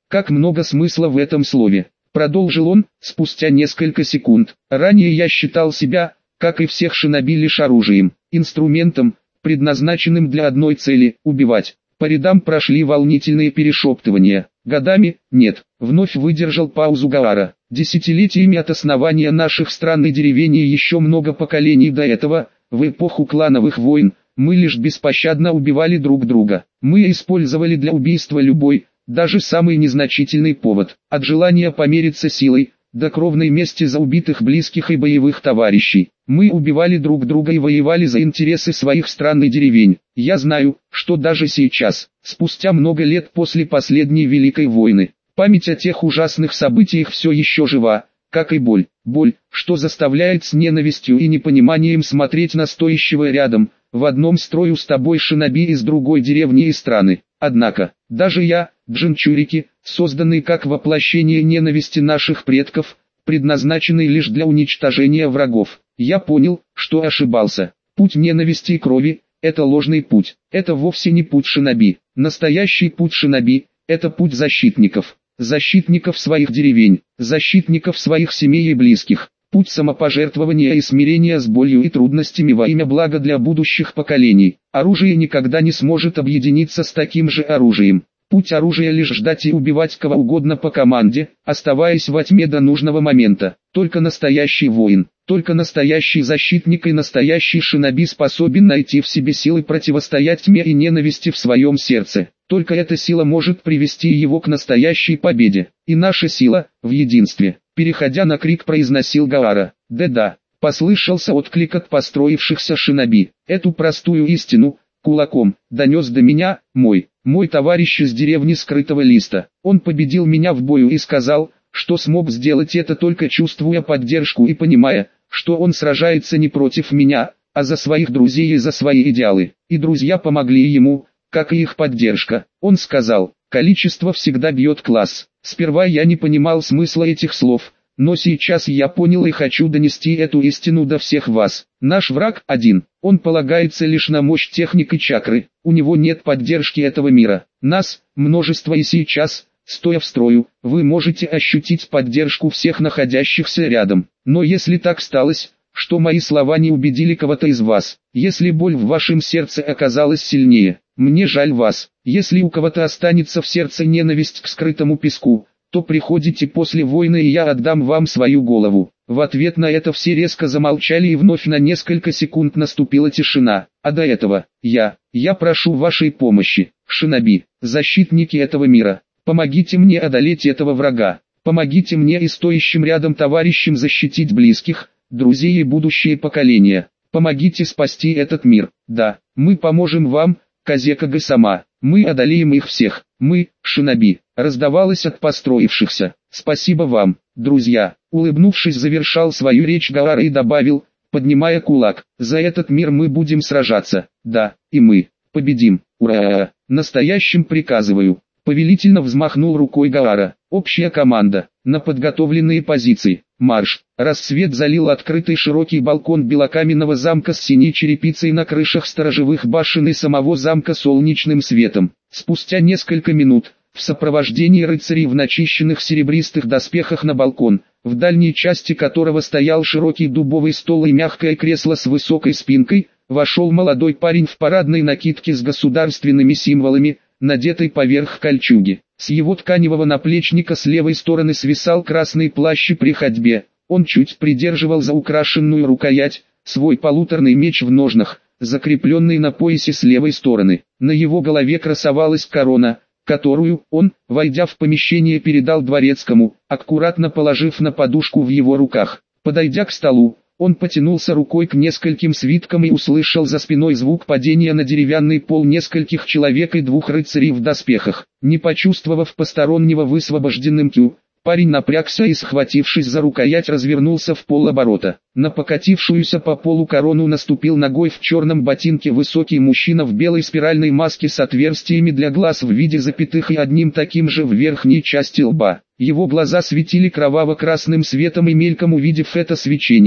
Как много смысла в этом слове. Продолжил он, спустя несколько секунд. Ранее я считал себя, как и всех шиноби, лишь оружием, инструментом, предназначенным для одной цели – убивать. По рядам прошли волнительные перешептывания. Годами, нет, вновь выдержал паузу Гаара. Десятилетиями от основания наших стран и деревень и еще много поколений до этого, в эпоху клановых войн, мы лишь беспощадно убивали друг друга. Мы использовали для убийства любой, даже самый незначительный повод, от желания помериться силой, до кровной мести за убитых близких и боевых товарищей. Мы убивали друг друга и воевали за интересы своих стран и деревень. Я знаю, что даже сейчас, спустя много лет после последней Великой войны, память о тех ужасных событиях все еще жива, как и боль. Боль, что заставляет с ненавистью и непониманием смотреть на стоящего рядом, в одном строю с тобой шиноби из другой деревни и страны. Однако, даже я, Джинчурики, созданный как воплощение ненависти наших предков, предназначенный лишь для уничтожения врагов, я понял, что ошибался. Путь ненависти и крови – это ложный путь, это вовсе не путь шиноби. Настоящий путь шиноби – это путь защитников, защитников своих деревень, защитников своих семей и близких. Путь самопожертвования и смирения с болью и трудностями во имя блага для будущих поколений. Оружие никогда не сможет объединиться с таким же оружием. Путь оружия лишь ждать и убивать кого угодно по команде, оставаясь во тьме до нужного момента. Только настоящий воин, только настоящий защитник и настоящий шиноби способен найти в себе силы противостоять тьме и ненависти в своем сердце. Только эта сила может привести его к настоящей победе. И наша сила в единстве. Переходя на крик, произносил Гаара. «Да-да», послышался отклик от построившихся шиноби. Эту простую истину, кулаком, донес до меня, мой, мой товарищ из деревни Скрытого Листа. Он победил меня в бою и сказал, что смог сделать это только чувствуя поддержку и понимая, что он сражается не против меня, а за своих друзей и за свои идеалы. И друзья помогли ему, как и их поддержка. Он сказал, количество всегда бьет класс. Сперва я не понимал смысла этих слов, но сейчас я понял и хочу донести эту истину до всех вас. Наш враг один, он полагается лишь на мощь техник и чакры, у него нет поддержки этого мира. Нас, множество, и сейчас, стоя в строю, вы можете ощутить поддержку всех находящихся рядом. Но если так сталось, что мои слова не убедили кого-то из вас, если боль в вашем сердце оказалась сильнее, мне жаль вас. Если у кого-то останется в сердце ненависть к Скрытому Песку, то приходите после войны и я отдам вам свою голову. В ответ на это все резко замолчали и вновь на несколько секунд наступила тишина. А до этого, я, я прошу вашей помощи, шиноби, защитники этого мира. Помогите мне одолеть этого врага. Помогите мне и стоящим рядом товарищам защитить близких, друзей и будущие поколения. Помогите спасти этот мир. Да, мы поможем вам, Казекага-сама. Мы одолеем их всех. Мы, шиноби, раздавалось от построившихся. Спасибо вам, друзья. Улыбнувшись, завершал свою речь Гаара и добавил, поднимая кулак. За этот мир мы будем сражаться. Да, и мы победим. Ура! Настоящим приказываю. Повелительно взмахнул рукой Гаара. Общая команда. На подготовленные позиции. Марш. Рассвет залил открытый широкий балкон белокаменного замка с синей черепицей на крышах сторожевых башен и самого замка солнечным светом. Спустя несколько минут, в сопровождении рыцарей в начищенных серебристых доспехах на балкон, в дальней части которого стоял широкий дубовый стол и мягкое кресло с высокой спинкой, вошел молодой парень в парадной накидке с государственными символами, надетой поверх кольчуги. С его тканевого наплечника с левой стороны свисал красный плащ и при ходьбе. Он чуть придерживал за украшенную рукоять, свой полуторный меч в ножнах, закрепленный на поясе с левой стороны. На его голове красовалась корона, которую он, войдя в помещение, передал дворецкому, аккуратно положив на подушку в его руках. Подойдя к столу, он потянулся рукой к нескольким свиткам и услышал за спиной звук падения на деревянный пол нескольких человек и двух рыцарей в доспехах. Не почувствовав постороннего высвобожденным кю, парень напрягся и, схватившись за рукоять, развернулся в полоборота. На покатившуюся по полу корону наступил ногой в черном ботинке высокий мужчина в белой спиральной маске с отверстиями для глаз в виде запятых и одним таким же в верхней части лба. Его глаза светили кроваво-красным светом, и мельком увидев это свечение,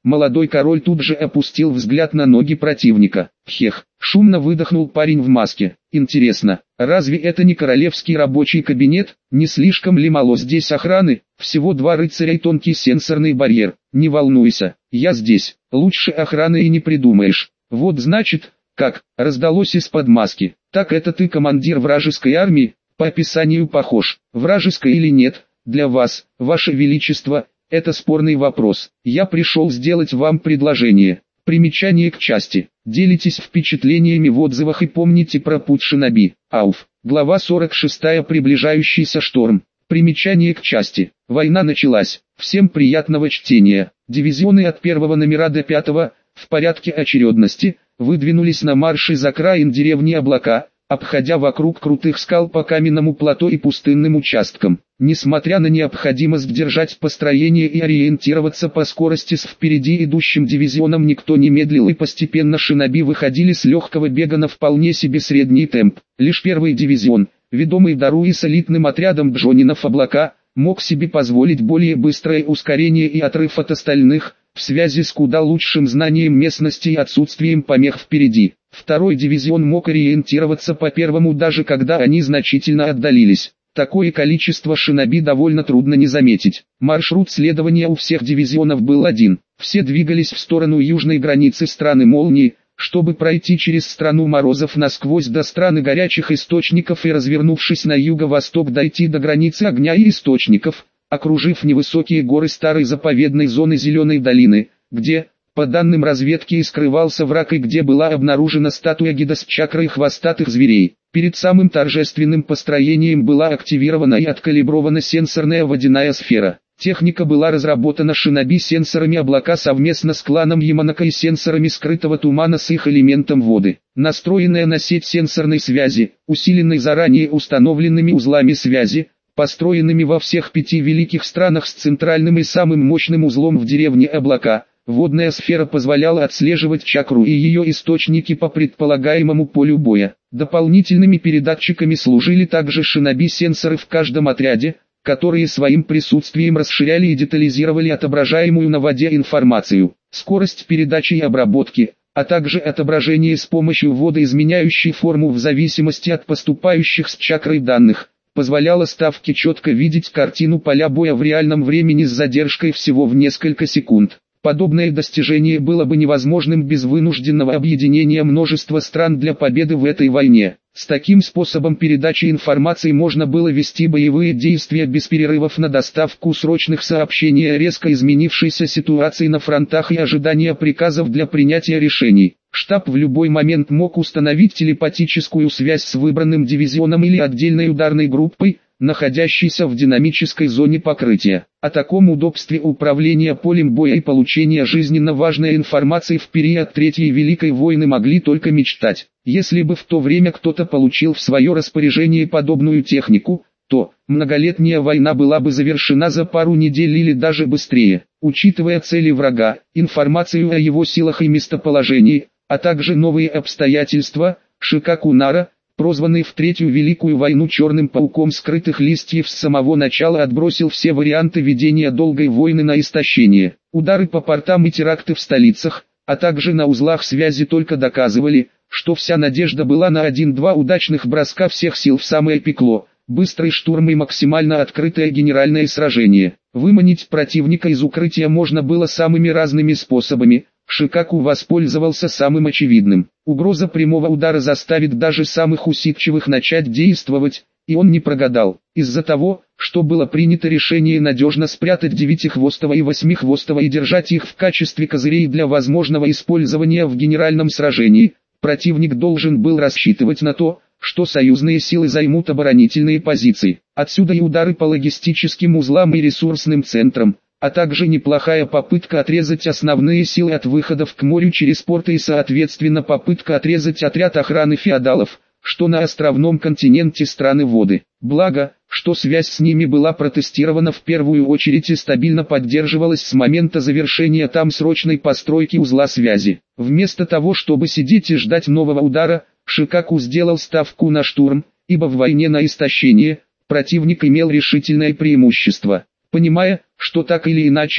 Молодой король тут же опустил взгляд на ноги противника. Хех, шумно выдохнул парень в маске. Интересно, разве это не королевский рабочий кабинет? Не слишком ли мало здесь охраны? Всего два рыцаря и тонкий сенсорный барьер. Не волнуйся, я здесь. Лучше охраны и не придумаешь. Вот значит, как, раздалось из-под маски. Так это ты командир вражеской армии? По описанию похож. Вражеской или нет, для вас, ваше величество, это спорный вопрос. Я пришел сделать вам предложение. Примечание к части. Делитесь впечатлениями в отзывах и помните про путь шиноби. Ауф. Глава сорок шесть. Приближающийся шторм. Примечание к части. Война началась. Всем приятного чтения. Дивизионы от первого номера до пятого, в порядке очередности, выдвинулись на марш из окраин деревни Облака, обходя вокруг крутых скал по каменному плато и пустынным участкам. Несмотря на необходимость держать построение и ориентироваться по скорости с впереди идущим дивизионом, никто не медлил, и постепенно шиноби выходили с легкого бега на вполне себе средний темп. Лишь первый дивизион, ведомый Даруи с элитным отрядом Джонинов Облака, мог себе позволить более быстрое ускорение и отрыв от остальных, в связи с куда лучшим знанием местности и отсутствием помех впереди. Второй дивизион мог ориентироваться по первому, даже когда они значительно отдалились. Такое количество шиноби довольно трудно не заметить. Маршрут следования у всех дивизионов был один. Все двигались в сторону южной границы страны Молнии, чтобы пройти через страну морозов насквозь до страны горячих источников и, развернувшись на юго-восток, дойти до границы огня и источников, окружив невысокие горы старой заповедной зоны Зеленой долины, где, по данным разведки, и скрывался враг, и где была обнаружена статуя Гида с чакрой хвостатых зверей. Перед самым торжественным построением была активирована и откалибрована сенсорная водяная сфера. Техника была разработана шиноби сенсорами Облака совместно с кланом Яманака и сенсорами скрытого тумана с их элементом воды. Настроенная на сеть сенсорной связи, усиленной заранее установленными узлами связи, построенными во всех пяти великих странах с центральным и самым мощным узлом в деревне Облака, водная сфера позволяла отслеживать чакру и ее источники по предполагаемому полю боя. Дополнительными передатчиками служили также шиноби-сенсоры в каждом отряде, которые своим присутствием расширяли и детализировали отображаемую на воде информацию, скорость передачи и обработки, а также отображение с помощью водоизменяющей форму в зависимости от поступающих с чакрой данных, позволяло ставке четко видеть картину поля боя в реальном времени с задержкой всего в несколько секунд. Подобное достижение было бы невозможным без вынужденного объединения множества стран для победы в этой войне. С таким способом передачи информации можно было вести боевые действия без перерывов на доставку срочных сообщений о резко изменившейся ситуации на фронтах и ожидания приказов для принятия решений. Штаб в любой момент мог установить телепатическую связь с выбранным дивизионом или отдельной ударной группой, находящейся в динамической зоне покрытия. О таком удобстве управления полем боя и получения жизненно важной информации в период Третьей Великой войны могли только мечтать. Если бы в то время кто-то получил в свое распоряжение подобную технику, то многолетняя война была бы завершена за пару недель или даже быстрее. Учитывая цели врага, информацию о его силах и местоположении, а также новые обстоятельства, Шикаку Нара, прозванный в Третью Великую войну Черным Пауком скрытых листьев, с самого начала отбросил все варианты ведения долгой войны на истощение. Удары по портам и теракты в столицах, а также на узлах связи только доказывали, что вся надежда была на один-два удачных броска всех сил в самое пекло, быстрый штурм и максимально открытое генеральное сражение. Выманить противника из укрытия можно было самыми разными способами. Шикаку воспользовался самым очевидным. Угроза прямого удара заставит даже самых усидчивых начать действовать, и он не прогадал. Из-за того, что было принято решение надежно спрятать девятихвостого и восьмихвостого и держать их в качестве козырей для возможного использования в генеральном сражении, противник должен был рассчитывать на то, что союзные силы займут оборонительные позиции. Отсюда и удары по логистическим узлам и ресурсным центрам, а также неплохая попытка отрезать основные силы от выходов к морю через порты и соответственно попытка отрезать отряд охраны феодалов, что на островном континенте страны воды. Благо, что связь с ними была протестирована в первую очередь и стабильно поддерживалась с момента завершения там срочной постройки узла связи. Вместо того, чтобы сидеть и ждать нового удара, Шикаку сделал ставку на штурм, ибо в войне на истощение противник имел решительное преимущество. Понимая, что так или иначе,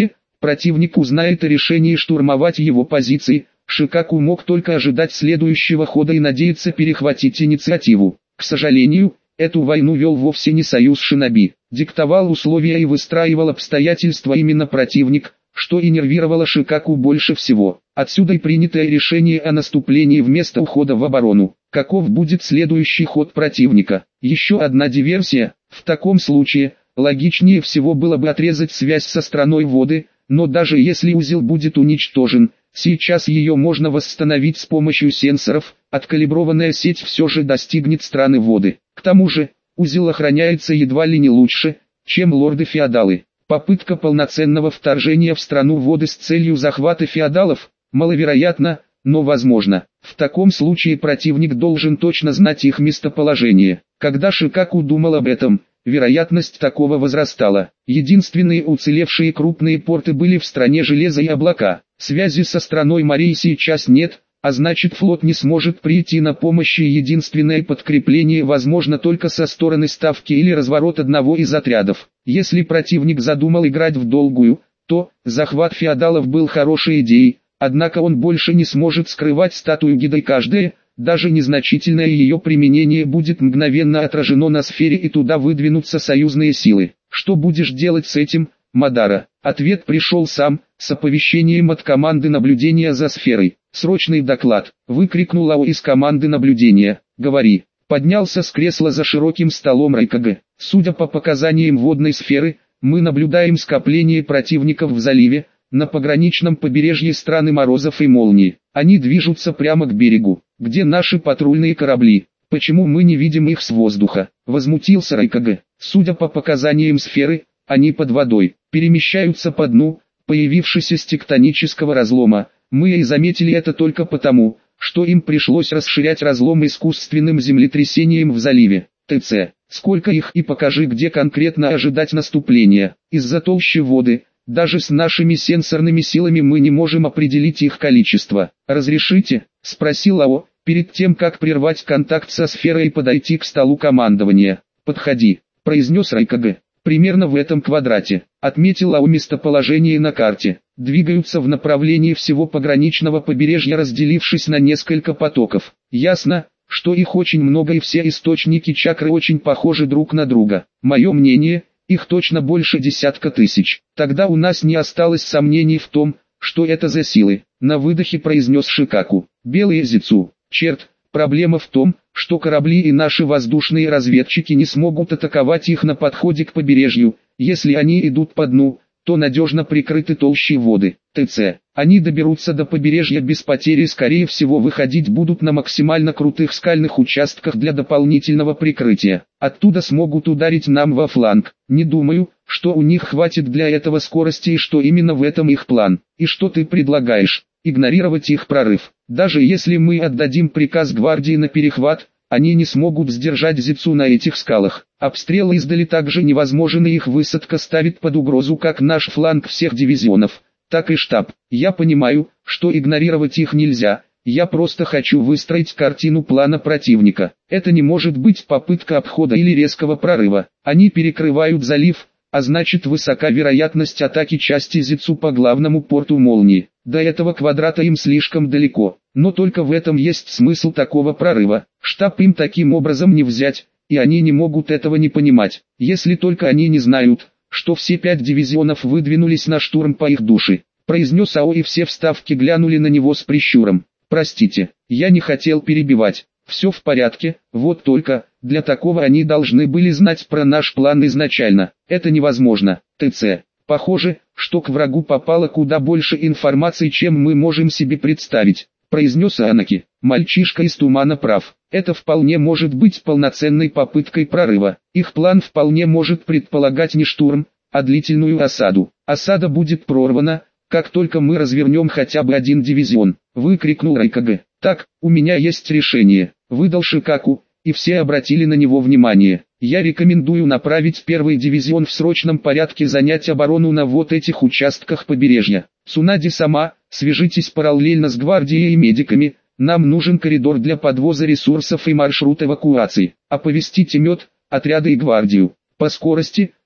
противник узнает о решении штурмовать его позиции, Шикаку мог только ожидать следующего хода и надеяться перехватить инициативу. К сожалению, эту войну вел вовсе не союз шиноби, диктовал условия и выстраивал обстоятельства именно противник, что и нервировало Шикаку больше всего. Отсюда и принятое решение о наступлении вместо ухода в оборону. Каков будет следующий ход противника? Еще одна диверсия. В таком случае, логичнее всего было бы отрезать связь со страной воды, но даже если узел будет уничтожен, сейчас ее можно восстановить с помощью сенсоров, откалиброванная сеть все же достигнет страны воды. К тому же, узел охраняется едва ли не лучше, чем лорды-феодалы. Попытка полноценного вторжения в страну воды с целью захвата феодалов маловероятна, но возможно. В таком случае противник должен точно знать их местоположение. Когда Шикаку думал об этом, вероятность такого возрастала. Единственные уцелевшие крупные порты были в стране железа и облака. Связи со страной морей сейчас нет, а значит флот не сможет прийти на помощь, и единственное подкрепление возможно только со стороны ставки или разворот одного из отрядов. Если противник задумал играть в долгую, то захват феодалов был хорошей идеей, однако он больше не сможет скрывать статую Гида, и каждое, даже незначительное ее применение будет мгновенно отражено на сфере, и туда выдвинутся союзные силы. Что будешь делать с этим, Мадара? Ответ пришел сам, с оповещением от команды наблюдения за сферой. «Срочный доклад!» — выкрикнул Ао из команды наблюдения. «Говори!» — поднялся с кресла за широким столом Райкаге. «Судя по показаниям водной сферы, мы наблюдаем скопление противников в заливе, на пограничном побережье страны Морозов и Молнии. Они движутся прямо к берегу. Где наши патрульные корабли? Почему мы не видим их с воздуха?» — возмутился Райкаге. «Судя по показаниям сферы, они под водой, перемещаются по дну, появившись из тектонического разлома. Мы и заметили это только потому, что им пришлось расширять разлом искусственным землетрясением в заливе. ТЦ, сколько их, и покажи, где конкретно ожидать наступления. Из-за толщи воды, даже с нашими сенсорными силами мы не можем определить их количество. «Разрешите?» — спросил Ао, перед тем как прервать контакт со сферой и подойти к столу командования. «Подходи», — произнес Райкаге. «Примерно в этом квадрате», — отметил Ао местоположение на карте. «Двигаются в направлении всего пограничного побережья, разделившись на несколько потоков. Ясно, что их очень много, и все источники чакры очень похожи друг на друга. Мое мнение, их точно больше десятка тысяч. Тогда у нас не осталось сомнений в том, что это за силы», — на выдохе произнес Шикаку. «Белые зицу. Черт, проблема в том, что корабли и наши воздушные разведчики не смогут атаковать их на подходе к побережью. Если они идут по дну, то надежно прикрыты толщей воды. ТЦ. Они доберутся до побережья без потерь и скорее всего выходить будут на максимально крутых скальных участках для дополнительного прикрытия. Оттуда смогут ударить нам во фланг. Не думаю, что у них хватит для этого скорости, и что именно в этом их план. И что ты предлагаешь? Игнорировать их прорыв. Даже если мы отдадим приказ гвардии на перехват, они не смогут сдержать зицу на этих скалах. Обстрел издали также невозможен, и их высадка ставит под угрозу как наш фланг всех дивизионов, так и штаб. Я понимаю, что игнорировать их нельзя, я просто хочу выстроить картину плана противника. Это не может быть попытка обхода или резкого прорыва. Они перекрывают залив, а значит высока вероятность атаки части зицу по главному порту Молнии. До этого квадрата им слишком далеко, но только в этом есть смысл такого прорыва. Штаб им таким образом не взять, и они не могут этого не понимать, если только они не знают, что все пять дивизионов выдвинулись на штурм по их душе. Произнес Ао, и все в ставке глянули на него с прищуром. «Простите, я не хотел перебивать. Все в порядке, вот только, для такого они должны были знать про наш план изначально. Это невозможно. ТЦ. Похоже, что к врагу попало куда больше информации, чем мы можем себе представить», — произнес Анаки. «Мальчишка из тумана прав. Это вполне может быть полноценной попыткой прорыва. Их план вполне может предполагать не штурм, а длительную осаду. Осада будет прорвана, как только мы развернем хотя бы один дивизион», — выкрикнул Райкаге. «Так, у меня есть решение», — выдал Шикаку, и все обратили на него внимание. «Я рекомендую направить первый дивизион в срочном порядке занять оборону на вот этих участках побережья. Цунади сама, свяжитесь параллельно с гвардией и медиками, нам нужен коридор для подвоза ресурсов и маршрут эвакуации. Оповестите мед, отряды и гвардию. По скорости,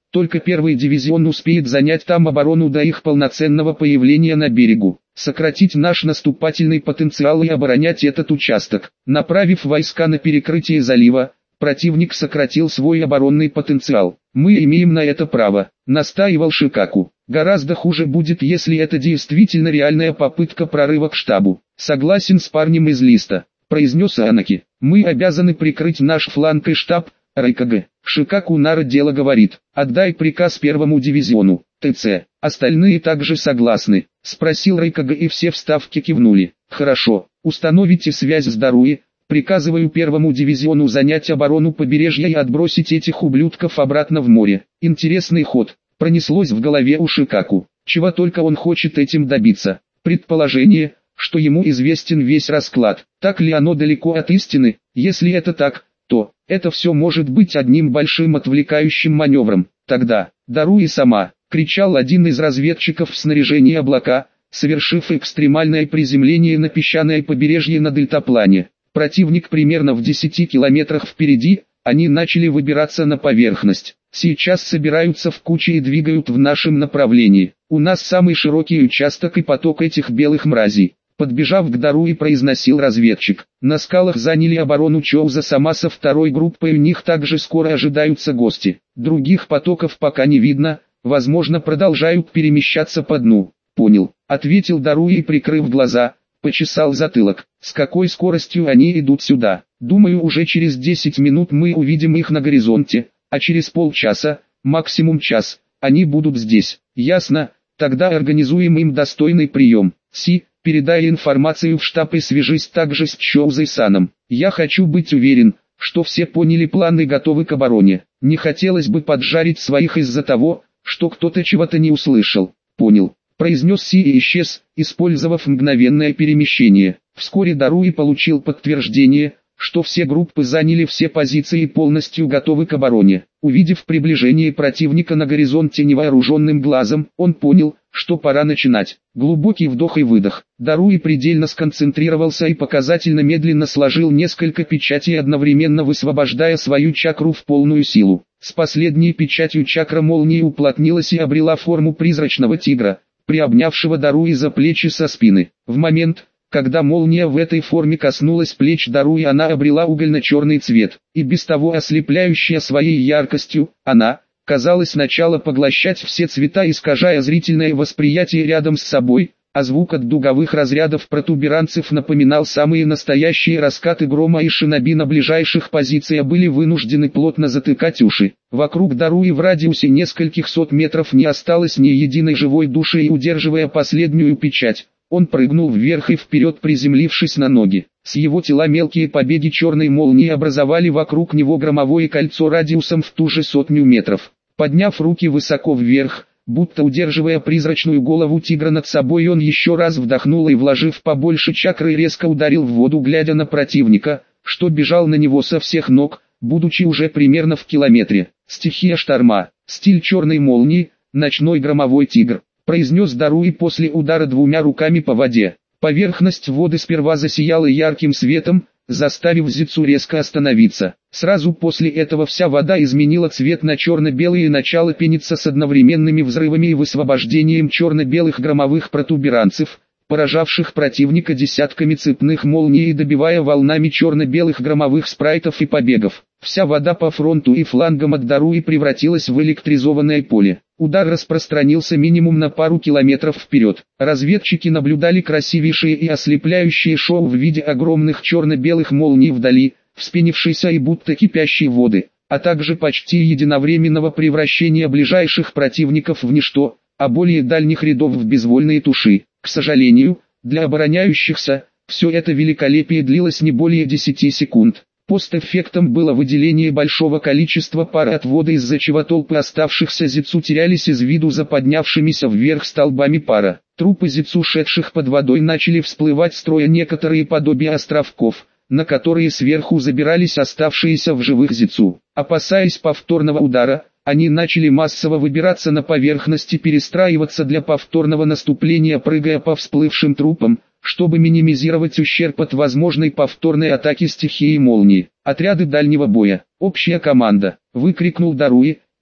Только первый дивизион успеет занять там оборону до их полноценного появления на берегу, сократить наш наступательный потенциал и оборонять этот участок. Направив войска на перекрытие залива, противник сократил свой оборонный потенциал. Мы имеем на это право, настаивал Шикаку. Гораздо хуже будет, если это действительно реальная попытка прорыва к штабу. Согласен с парнем из листа, произнес Анаки. Мы обязаны прикрыть наш фланг и штаб, Райкаге. Шикаку Нара дело говорит. Отдай приказ первому дивизиону, ТЦ. Остальные также согласны, спросил Райкаге, и все в ставке кивнули. Хорошо, установите связь с Даруи. Приказываю первому дивизиону занять оборону побережья и отбросить этих ублюдков обратно в море. Интересный ход. Пронеслось в голове у Шикаку. Чего только он хочет этим добиться. Предположение, что ему известен весь расклад. Так ли оно далеко от истины? Если это так, то это все может быть одним большим отвлекающим маневром. Тогда, Даруи сама, кричал один из разведчиков в снаряжении облака, совершив экстремальное приземление на песчаное побережье на дельтаплане. Противник примерно в десяти километрах впереди, они начали выбираться на поверхность. Сейчас собираются в кучи и двигают в нашем направлении. У нас самый широкий участок и поток этих белых мразей. Подбежав к Даруи, произносил разведчик. На скалах заняли оборону Чоуза сама со второй группой, у них также скоро ожидаются гости. Других потоков пока не видно, возможно продолжают перемещаться по дну. Понял, ответил Даруи и, прикрыв глаза, почесал затылок. С какой скоростью они идут сюда? Думаю, уже через десять минут мы увидим их на горизонте, а через полчаса, максимум час, они будут здесь. Ясно, тогда организуем им достойный прием. Си, передай информацию в штаб и свяжись также с Чоузой-саном. Я хочу быть уверен, что все поняли план и готовы к обороне. Не хотелось бы поджарить своих из-за того, что кто-то чего-то не услышал. Понял, произнес Си и исчез, использовав мгновенное перемещение. Вскоре Даруи получил подтверждение, что все группы заняли все позиции и полностью готовы к обороне. Увидев приближение противника на горизонте невооруженным глазом, он понял, что пора начинать. Глубокий вдох и выдох. Даруи предельно сконцентрировался и показательно медленно сложил несколько печатей, одновременно высвобождая свою чакру в полную силу. С последней печатью чакра молнии уплотнилась и обрела форму призрачного тигра, приобнявшего Даруи за плечи со спины. В момент, когда молния в этой форме коснулась плеч Даруи, она обрела угольно-черный цвет, и без того ослепляющая своей яркостью, она, казалось, начала поглощать все цвета, искажая зрительное восприятие рядом с собой, а звук от дуговых разрядов протуберанцев напоминал самые настоящие раскаты грома, и шиноби на ближайших позициях были вынуждены плотно затыкать уши. Вокруг Даруи в радиусе нескольких сот метров не осталось ни единой живой души, и, удерживая последнюю печать, он прыгнул вверх и вперед, приземлившись на ноги. С его тела мелкие побеги черной молнии образовали вокруг него громовое кольцо радиусом в ту же сотню метров. Подняв руки высоко вверх, будто удерживая призрачную голову тигра над собой, он еще раз вдохнул и, вложив побольше чакры, резко ударил в воду, глядя на противника, что бежал на него со всех ног, будучи уже примерно в километре. Стихия шторма, стиль черной молнии, ночной громовой тигр, произнес Даруи после удара двумя руками по воде. Поверхность воды сперва засияла ярким светом, заставив Зицу резко остановиться. Сразу после этого вся вода изменила цвет на черно-белый и начала пениться с одновременными взрывами и высвобождением черно-белых громовых протуберанцев, поражавших противника десятками цепных молний и добивая волнами черно-белых громовых спрайтов и побегов. Вся вода по фронту и флангам от Даруи превратилась в электризованное поле. Удар распространился минимум на пару километров вперед. Разведчики наблюдали красивейшее и ослепляющее шоу в виде огромных черно-белых молний вдали, вспенившейся и будто кипящей воды, а также почти единовременного превращения ближайших противников в ничто, а более дальних рядов в безвольные туши. К сожалению, для обороняющихся, все это великолепие длилось не более десяти секунд. Постэффектом было выделение большого количества пара от воды, из-за чего толпы оставшихся Зицу терялись из виду за поднявшимися вверх столбами пара. Трупы Зицу, шедших под водой, начали всплывать, строя некоторые подобия островков, на которые сверху забирались оставшиеся в живых Зицу. Опасаясь повторного удара, они начали массово выбираться на поверхность и перестраиваться для повторного наступления, прыгая по всплывшим трупам, чтобы минимизировать ущерб от возможной повторной атаки стихии молнии. Отряды дальнего боя. Общая команда, выкрикнул Даруи,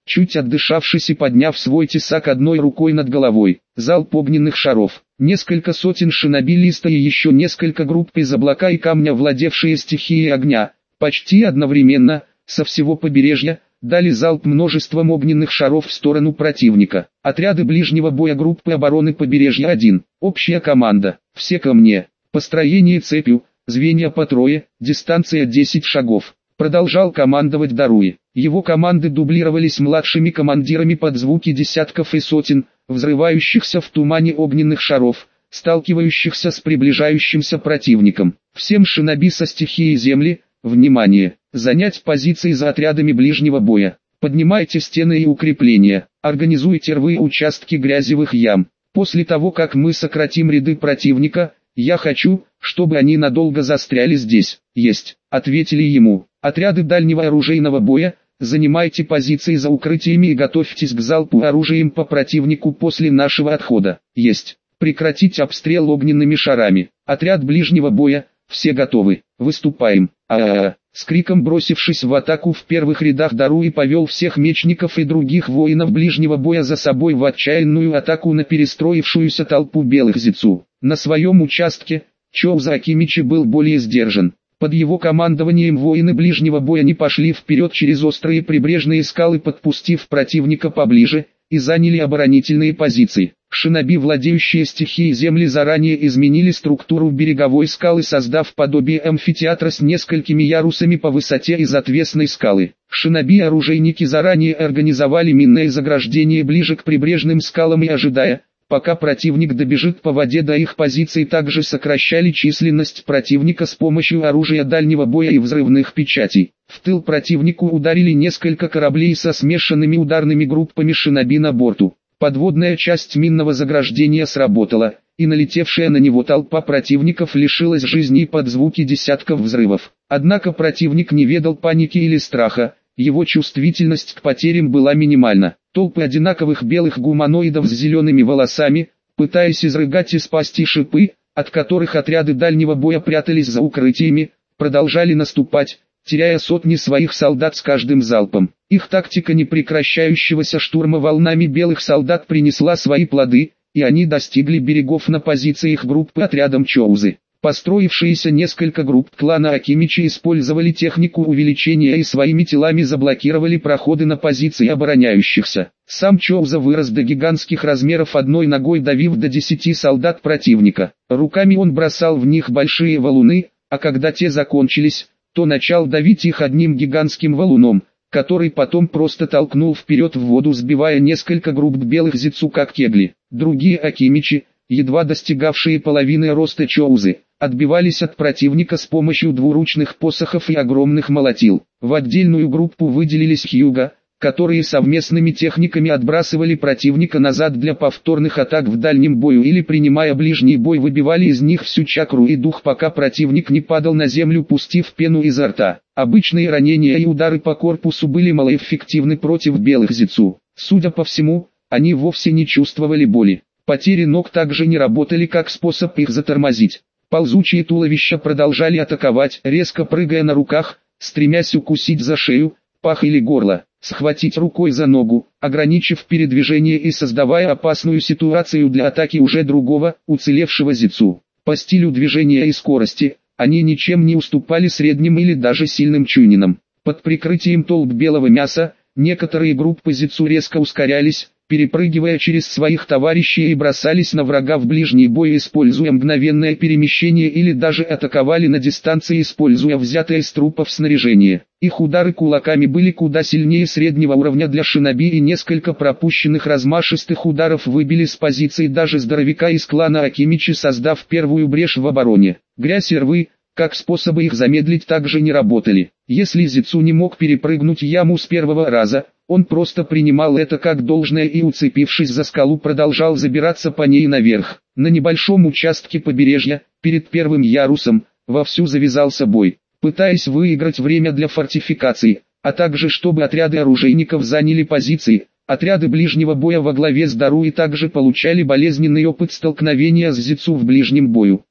чуть отдышавшись и подняв свой тесак одной рукой над головой. Залп огненных шаров. Несколько сотен шиноби-листа и еще несколько групп из облака и камня, владевшие стихией огня, почти одновременно, со всего побережья, дали залп множеством огненных шаров в сторону противника. Отряды ближнего боя группы обороны побережья один. Общая команда. Все ко мне. Построение цепью, звенья по трое, дистанция десять шагов. Продолжал командовать Даруи. Его команды дублировались младшими командирами под звуки десятков и сотен, взрывающихся в тумане огненных шаров, сталкивающихся с приближающимся противником. Всем шиноби со стихией земли, внимание, занять позиции за отрядами ближнего боя. Поднимайте стены и укрепления, организуйте рвы и участки грязевых ям. После того, как мы сократим ряды противника, я хочу, чтобы они надолго застряли здесь. Есть, ответили ему. Отряды дальнего оружейного боя, занимайте позиции за укрытиями и готовьтесь к залпу оружием по противнику после нашего отхода. Есть. Прекратить обстрел огненными шарами. Отряд ближнего боя, все готовы. Выступаем. А-а-а. С криком бросившись в атаку в первых рядах Даруи повел всех мечников и других воинов ближнего боя за собой в отчаянную атаку на перестроившуюся толпу белых зицу. На своем участке, Чоуза Акимичи был более сдержан. Под его командованием воины ближнего боя не пошли вперед через острые прибрежные скалы, подпустив противника поближе, и заняли оборонительные позиции. Шиноби, владеющие стихией земли, заранее изменили структуру береговой скалы, создав подобие амфитеатра с несколькими ярусами по высоте из отвесной скалы. Шиноби-оружейники заранее организовали минное заграждение ближе к прибрежным скалам и, ожидая, пока противник добежит по воде до их позиций, также сокращали численность противника с помощью оружия дальнего боя и взрывных печатей. В тыл противнику ударили несколько кораблей со смешанными ударными группами шиноби на борту. Подводная часть минного заграждения сработала, и налетевшая на него толпа противников лишилась жизни под звуки десятков взрывов. Однако противник не ведал паники или страха, его чувствительность к потерям была минимальна. Толпы одинаковых белых гуманоидов с зелеными волосами, пытаясь изрыгать из пасти шипы, от которых отряды дальнего боя прятались за укрытиями, продолжали наступать, теряя сотни своих солдат с каждым залпом. Их тактика непрекращающегося штурма волнами белых солдат принесла свои плоды, и они достигли берегов на позициях группы отрядом Чоузы. Построившиеся несколько групп клана Акимичи использовали технику увеличения и своими телами заблокировали проходы на позиции обороняющихся. Сам Чоуза вырос до гигантских размеров, одной ногой давив до десяти солдат противника. Руками он бросал в них большие валуны, а когда те закончились, то начал давить их одним гигантским валуном, который потом просто толкнул вперед в воду, сбивая несколько групп белых зицу как кегли. Другие Акимичи, едва достигавшие половины роста Чоузы, отбивались от противника с помощью двуручных посохов и огромных молотил. В отдельную группу выделились Хьюга, которые совместными техниками отбрасывали противника назад для повторных атак в дальнем бою или, принимая ближний бой, выбивали из них всю чакру и дух, пока противник не падал на землю, пустив пену изо рта. Обычные ранения и удары по корпусу были малоэффективны против белых зицу. Судя по всему, они вовсе не чувствовали боли. Потери ног также не работали как способ их затормозить. Ползучие туловища продолжали атаковать, резко прыгая на руках, стремясь укусить за шею, пах или горло, схватить рукой за ногу, ограничив передвижение и создавая опасную ситуацию для атаки уже другого, уцелевшего зицу. По стилю движения и скорости, они ничем не уступали средним или даже сильным чунинам. Под прикрытием толп белого мяса, некоторые группы зицу резко ускорялись, перепрыгивая через своих товарищей, и бросались на врага в ближний бой, используя мгновенное перемещение, или даже атаковали на дистанции, используя взятое с трупов снаряжение. Их удары кулаками были куда сильнее среднего уровня для шиноби, и несколько пропущенных размашистых ударов выбили с позиций даже здоровяка из клана Акимичи, создав первую брешь в обороне. Грязь и рвы, как способы их замедлить, также не работали. Если зицу не мог перепрыгнуть яму с первого раза, он просто принимал это как должное и, уцепившись за скалу, продолжал забираться по ней наверх. На небольшом участке побережья, перед первым ярусом, вовсю завязался бой. Пытаясь выиграть время для фортификаций, а также чтобы отряды оружейников заняли позиции, отряды ближнего боя во главе с Даруи также получали болезненный опыт столкновения с зицу в ближнем бою.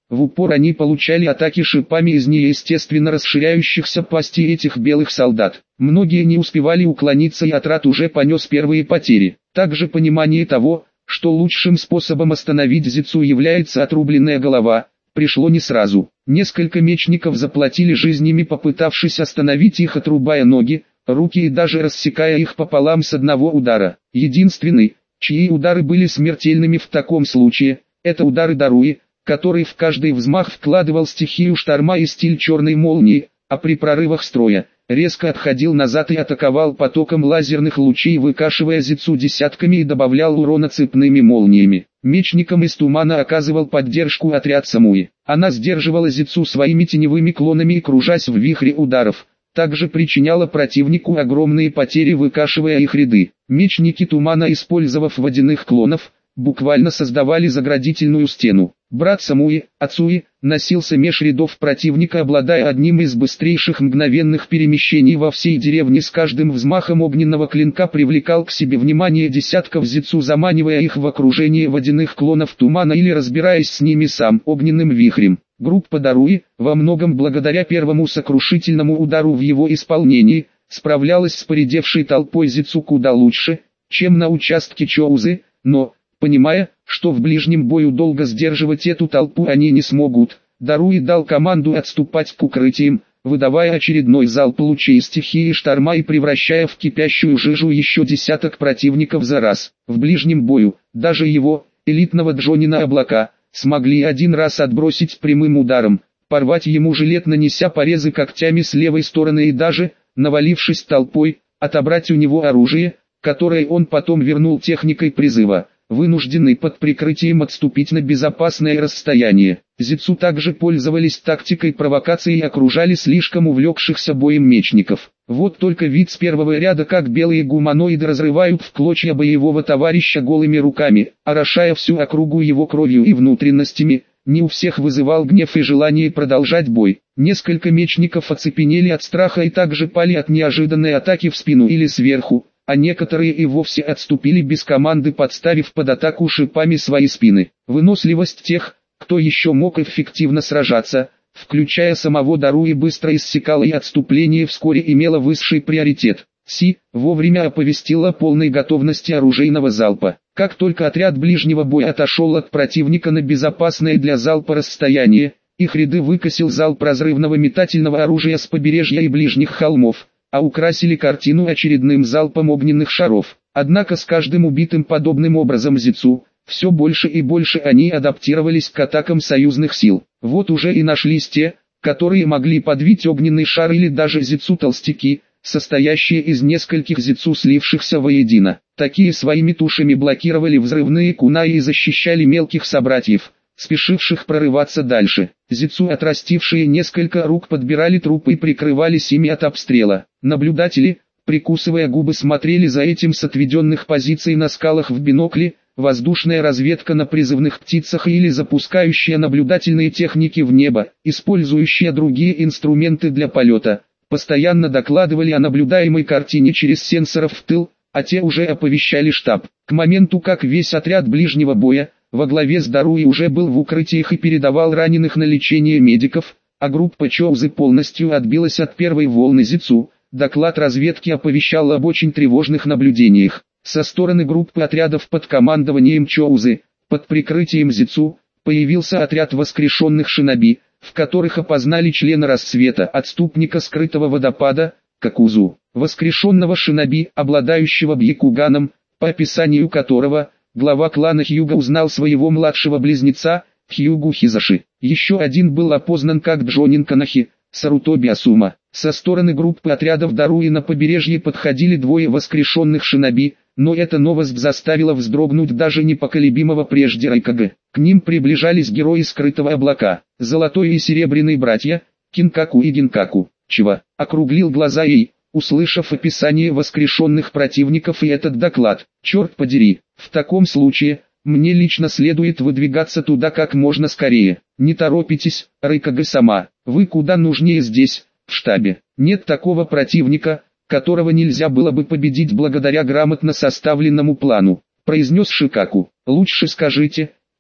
В упор они получали атаки шипами из неестественно расширяющихся пастей этих белых солдат. Многие не успевали уклониться, и отряд уже понес первые потери. Также понимание того, что лучшим способом остановить Зицу является отрубленная голова, пришло не сразу. Несколько мечников заплатили жизнями, попытавшись остановить их, отрубая ноги, руки и даже рассекая их пополам с одного удара. Единственный, чьи удары были смертельными в таком случае, это удары Даруи, который в каждый взмах вкладывал стихию шторма и стиль черной молнии, а при прорывах строя резко отходил назад и атаковал потоком лазерных лучей, выкашивая Зицу десятками, и добавлял урона цепными молниями. Мечникам из тумана оказывал поддержку отряд Самуи. Она сдерживала Зицу своими теневыми клонами и, кружась в вихре ударов, также причиняла противнику огромные потери, выкашивая их ряды. Мечники тумана, использовав водяных клонов, буквально создавали заградительную стену. Брат Самуи, Ацуи, носился меж рядов противника, обладая одним из быстрейших мгновенных перемещений во всей деревне. С каждым взмахом огненного клинка привлекал к себе внимание десятков Зицу, заманивая их в окружение водяных клонов тумана или разбираясь с ними сам огненным вихрем. Группа Даруи, во многом благодаря первому сокрушительному удару в его исполнении, справлялась с поредевшей толпой Зицу куда лучше, чем на участке Чоузы, но, понимая, что в ближнем бою долго сдерживать эту толпу они не смогут, Даруи дал команду отступать к укрытиям, выдавая очередной залп лучей стихии шторма и превращая в кипящую жижу еще десяток противников за раз. В ближнем бою, даже его, элитного Джонина, облака, смогли один раз отбросить прямым ударом, порвать ему жилет, нанеся порезы когтями с левой стороны, и даже, навалившись толпой, отобрать у него оружие, которое он потом вернул техникой призыва, вынужденный под прикрытием отступить на безопасное расстояние. Зицу также пользовались тактикой провокации и окружали слишком увлекшихся боем мечников. Вот только вид с первого ряда, как белые гуманоиды разрывают в клочья боевого товарища голыми руками, орошая всю округу его кровью и внутренностями, не у всех вызывал гнев и желание продолжать бой. Несколько мечников оцепенели от страха и также пали от неожиданной атаки в спину или сверху, а некоторые и вовсе отступили без команды, подставив под атаку шипами свои спины. Выносливость тех, кто еще мог эффективно сражаться, включая самого Даруи, быстро иссякала, и отступление вскоре имело высший приоритет. Си вовремя оповестила о полной готовности оружейного залпа. Как только отряд ближнего боя отошел от противника на безопасное для залпа расстояние, их ряды выкосил залп разрывного метательного оружия с побережья и ближних холмов, а украсили картину очередным залпом огненных шаров. Однако с каждым убитым подобным образом Зицу, все больше и больше они адаптировались к атакам союзных сил. Вот уже и нашлись те, которые могли подвить огненный шар, или даже Зицу-толстяки, состоящие из нескольких Зицу, слившихся воедино. Такие своими тушами блокировали взрывные кунаи и защищали мелких собратьев, спешивших прорываться дальше. Зицу, отрастившие несколько рук, подбирали трупы и прикрывались ими от обстрела. Наблюдатели, прикусывая губы, смотрели за этим с отведенных позиций на скалах в бинокли. Воздушная разведка на призывных птицах или запускающая наблюдательные техники в небо, использующая другие инструменты для полета, постоянно докладывали о наблюдаемой картине через сенсоров в тыл, а те уже оповещали штаб. К моменту, как весь отряд ближнего боя, во главе с Даруи, уже был в укрытиях и передавал раненых на лечение медиков, а группа Чоузы полностью отбилась от первой волны Зицу, доклад разведки оповещал об очень тревожных наблюдениях. Со стороны группы отрядов под командованием Чоузы, под прикрытием Зицу, появился отряд воскрешенных шиноби, в которых опознали члена рассвета, отступника скрытого водопада, Какузу. Воскрешенного шиноби, обладающего бьякуганом, по описанию которого, глава клана Хьюга узнал своего младшего близнеца, Хьюгу Хизаши. Еще один был опознан как Джонин Канахи, Сарутоби Асума. Со стороны группы отрядов Даруи на побережье подходили двое воскрешенных шиноби, но эта новость заставила вздрогнуть даже непоколебимого прежде Райкага. К ним приближались герои скрытого облака, Золотой и Серебряный братья, Кинкаку и Гинкаку. Чего? Округлил глаза ей, услышав описание воскрешенных противников и этот доклад. Черт подери, в таком случае, мне лично следует выдвигаться туда как можно скорее. Не торопитесь, Райкага-сама, вы куда нужнее здесь, в штабе. Нет такого противника, которого нельзя было бы победить благодаря грамотно составленному плану, произнес Шикаку. Лучше скажите,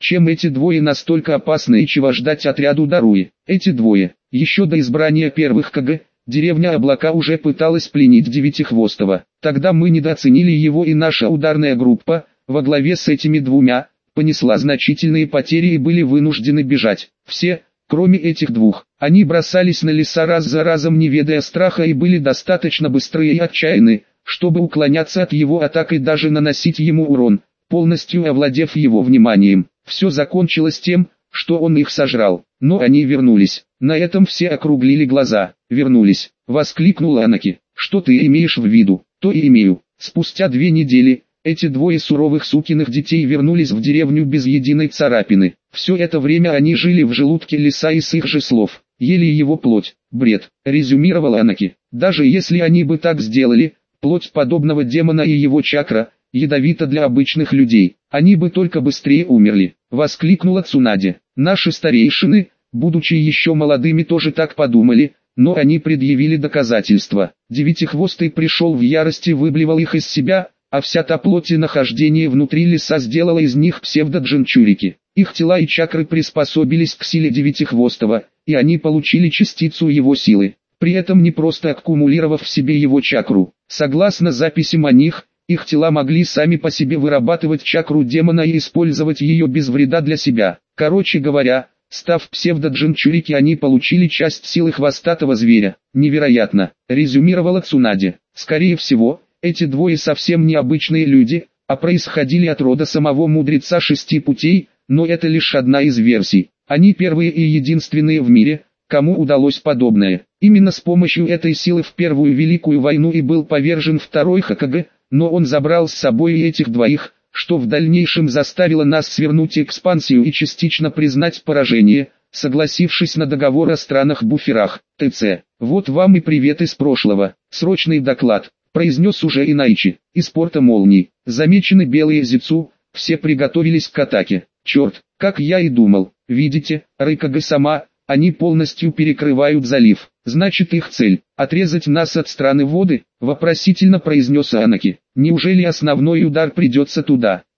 Чем эти двое настолько опасны и чего ждать отряду Даруи? Эти двое, еще до избрания первых КГ, деревня Облака уже пыталась пленить Девятихвостого. Тогда мы недооценили его, и наша ударная группа, во главе с этими двумя, понесла значительные потери и были вынуждены бежать. Все, кроме этих двух, они бросались на леса раз за разом, не ведая страха, и были достаточно быстры и отчаянны, чтобы уклоняться от его атак и даже наносить ему урон, полностью овладев его вниманием. Все закончилось тем, что он их сожрал. Но они вернулись. На этом все округлили глаза. «Вернулись!» — воскликнул Анаки. «Что ты имеешь в виду?» «То и имею. Спустя две недели, эти двое суровых сукиных детей вернулись в деревню без единой царапины. Все это время они жили в желудке лиса и с их же слов ели его плоть. Бред», — резюмировал Анаки. «Даже если они бы так сделали, плоть подобного демона и его чакра ядовита для обычных людей. Они бы только быстрее умерли», — воскликнула Цунаде. «Наши старейшины, будучи еще молодыми, тоже так подумали, но они предъявили доказательства». Девятихвостый пришел в ярость и выблевал их из себя, а вся та плоть и нахождение внутри леса сделала из них псевдо-джинчурики. Их тела и чакры приспособились к силе Девятихвостого, и они получили частицу его силы, при этом не просто аккумулировав в себе его чакру. Согласно записям о них, их тела могли сами по себе вырабатывать чакру демона и использовать ее без вреда для себя. Короче говоря, став псевдо-джинчурики, они получили часть силы хвостатого зверя. «Невероятно», — резюмировала Цунаде. «Скорее всего, эти двое совсем необычные люди, а происходили от рода самого мудреца шести путей, но это лишь одна из версий. Они первые и единственные в мире, кому удалось подобное. Именно с помощью этой силы в Первую Великую войну и был повержен второй Хокаге, но он забрал с собой и этих двоих, что в дальнейшем заставило нас свернуть экспансию и частично признать поражение, согласившись на договор о странах-буферах. ТЦ. Вот вам и привет из прошлого. Срочный доклад, произнес уже Инайчи. Из порта молний. Замечены белые зицу, все приготовились к атаке. Черт, как я и думал. Видите, Рыкага-сама, они полностью перекрывают залив. Значит, их цель – отрезать нас от страны воды, вопросительно произнес Анаки. Неужели основной удар придется туда?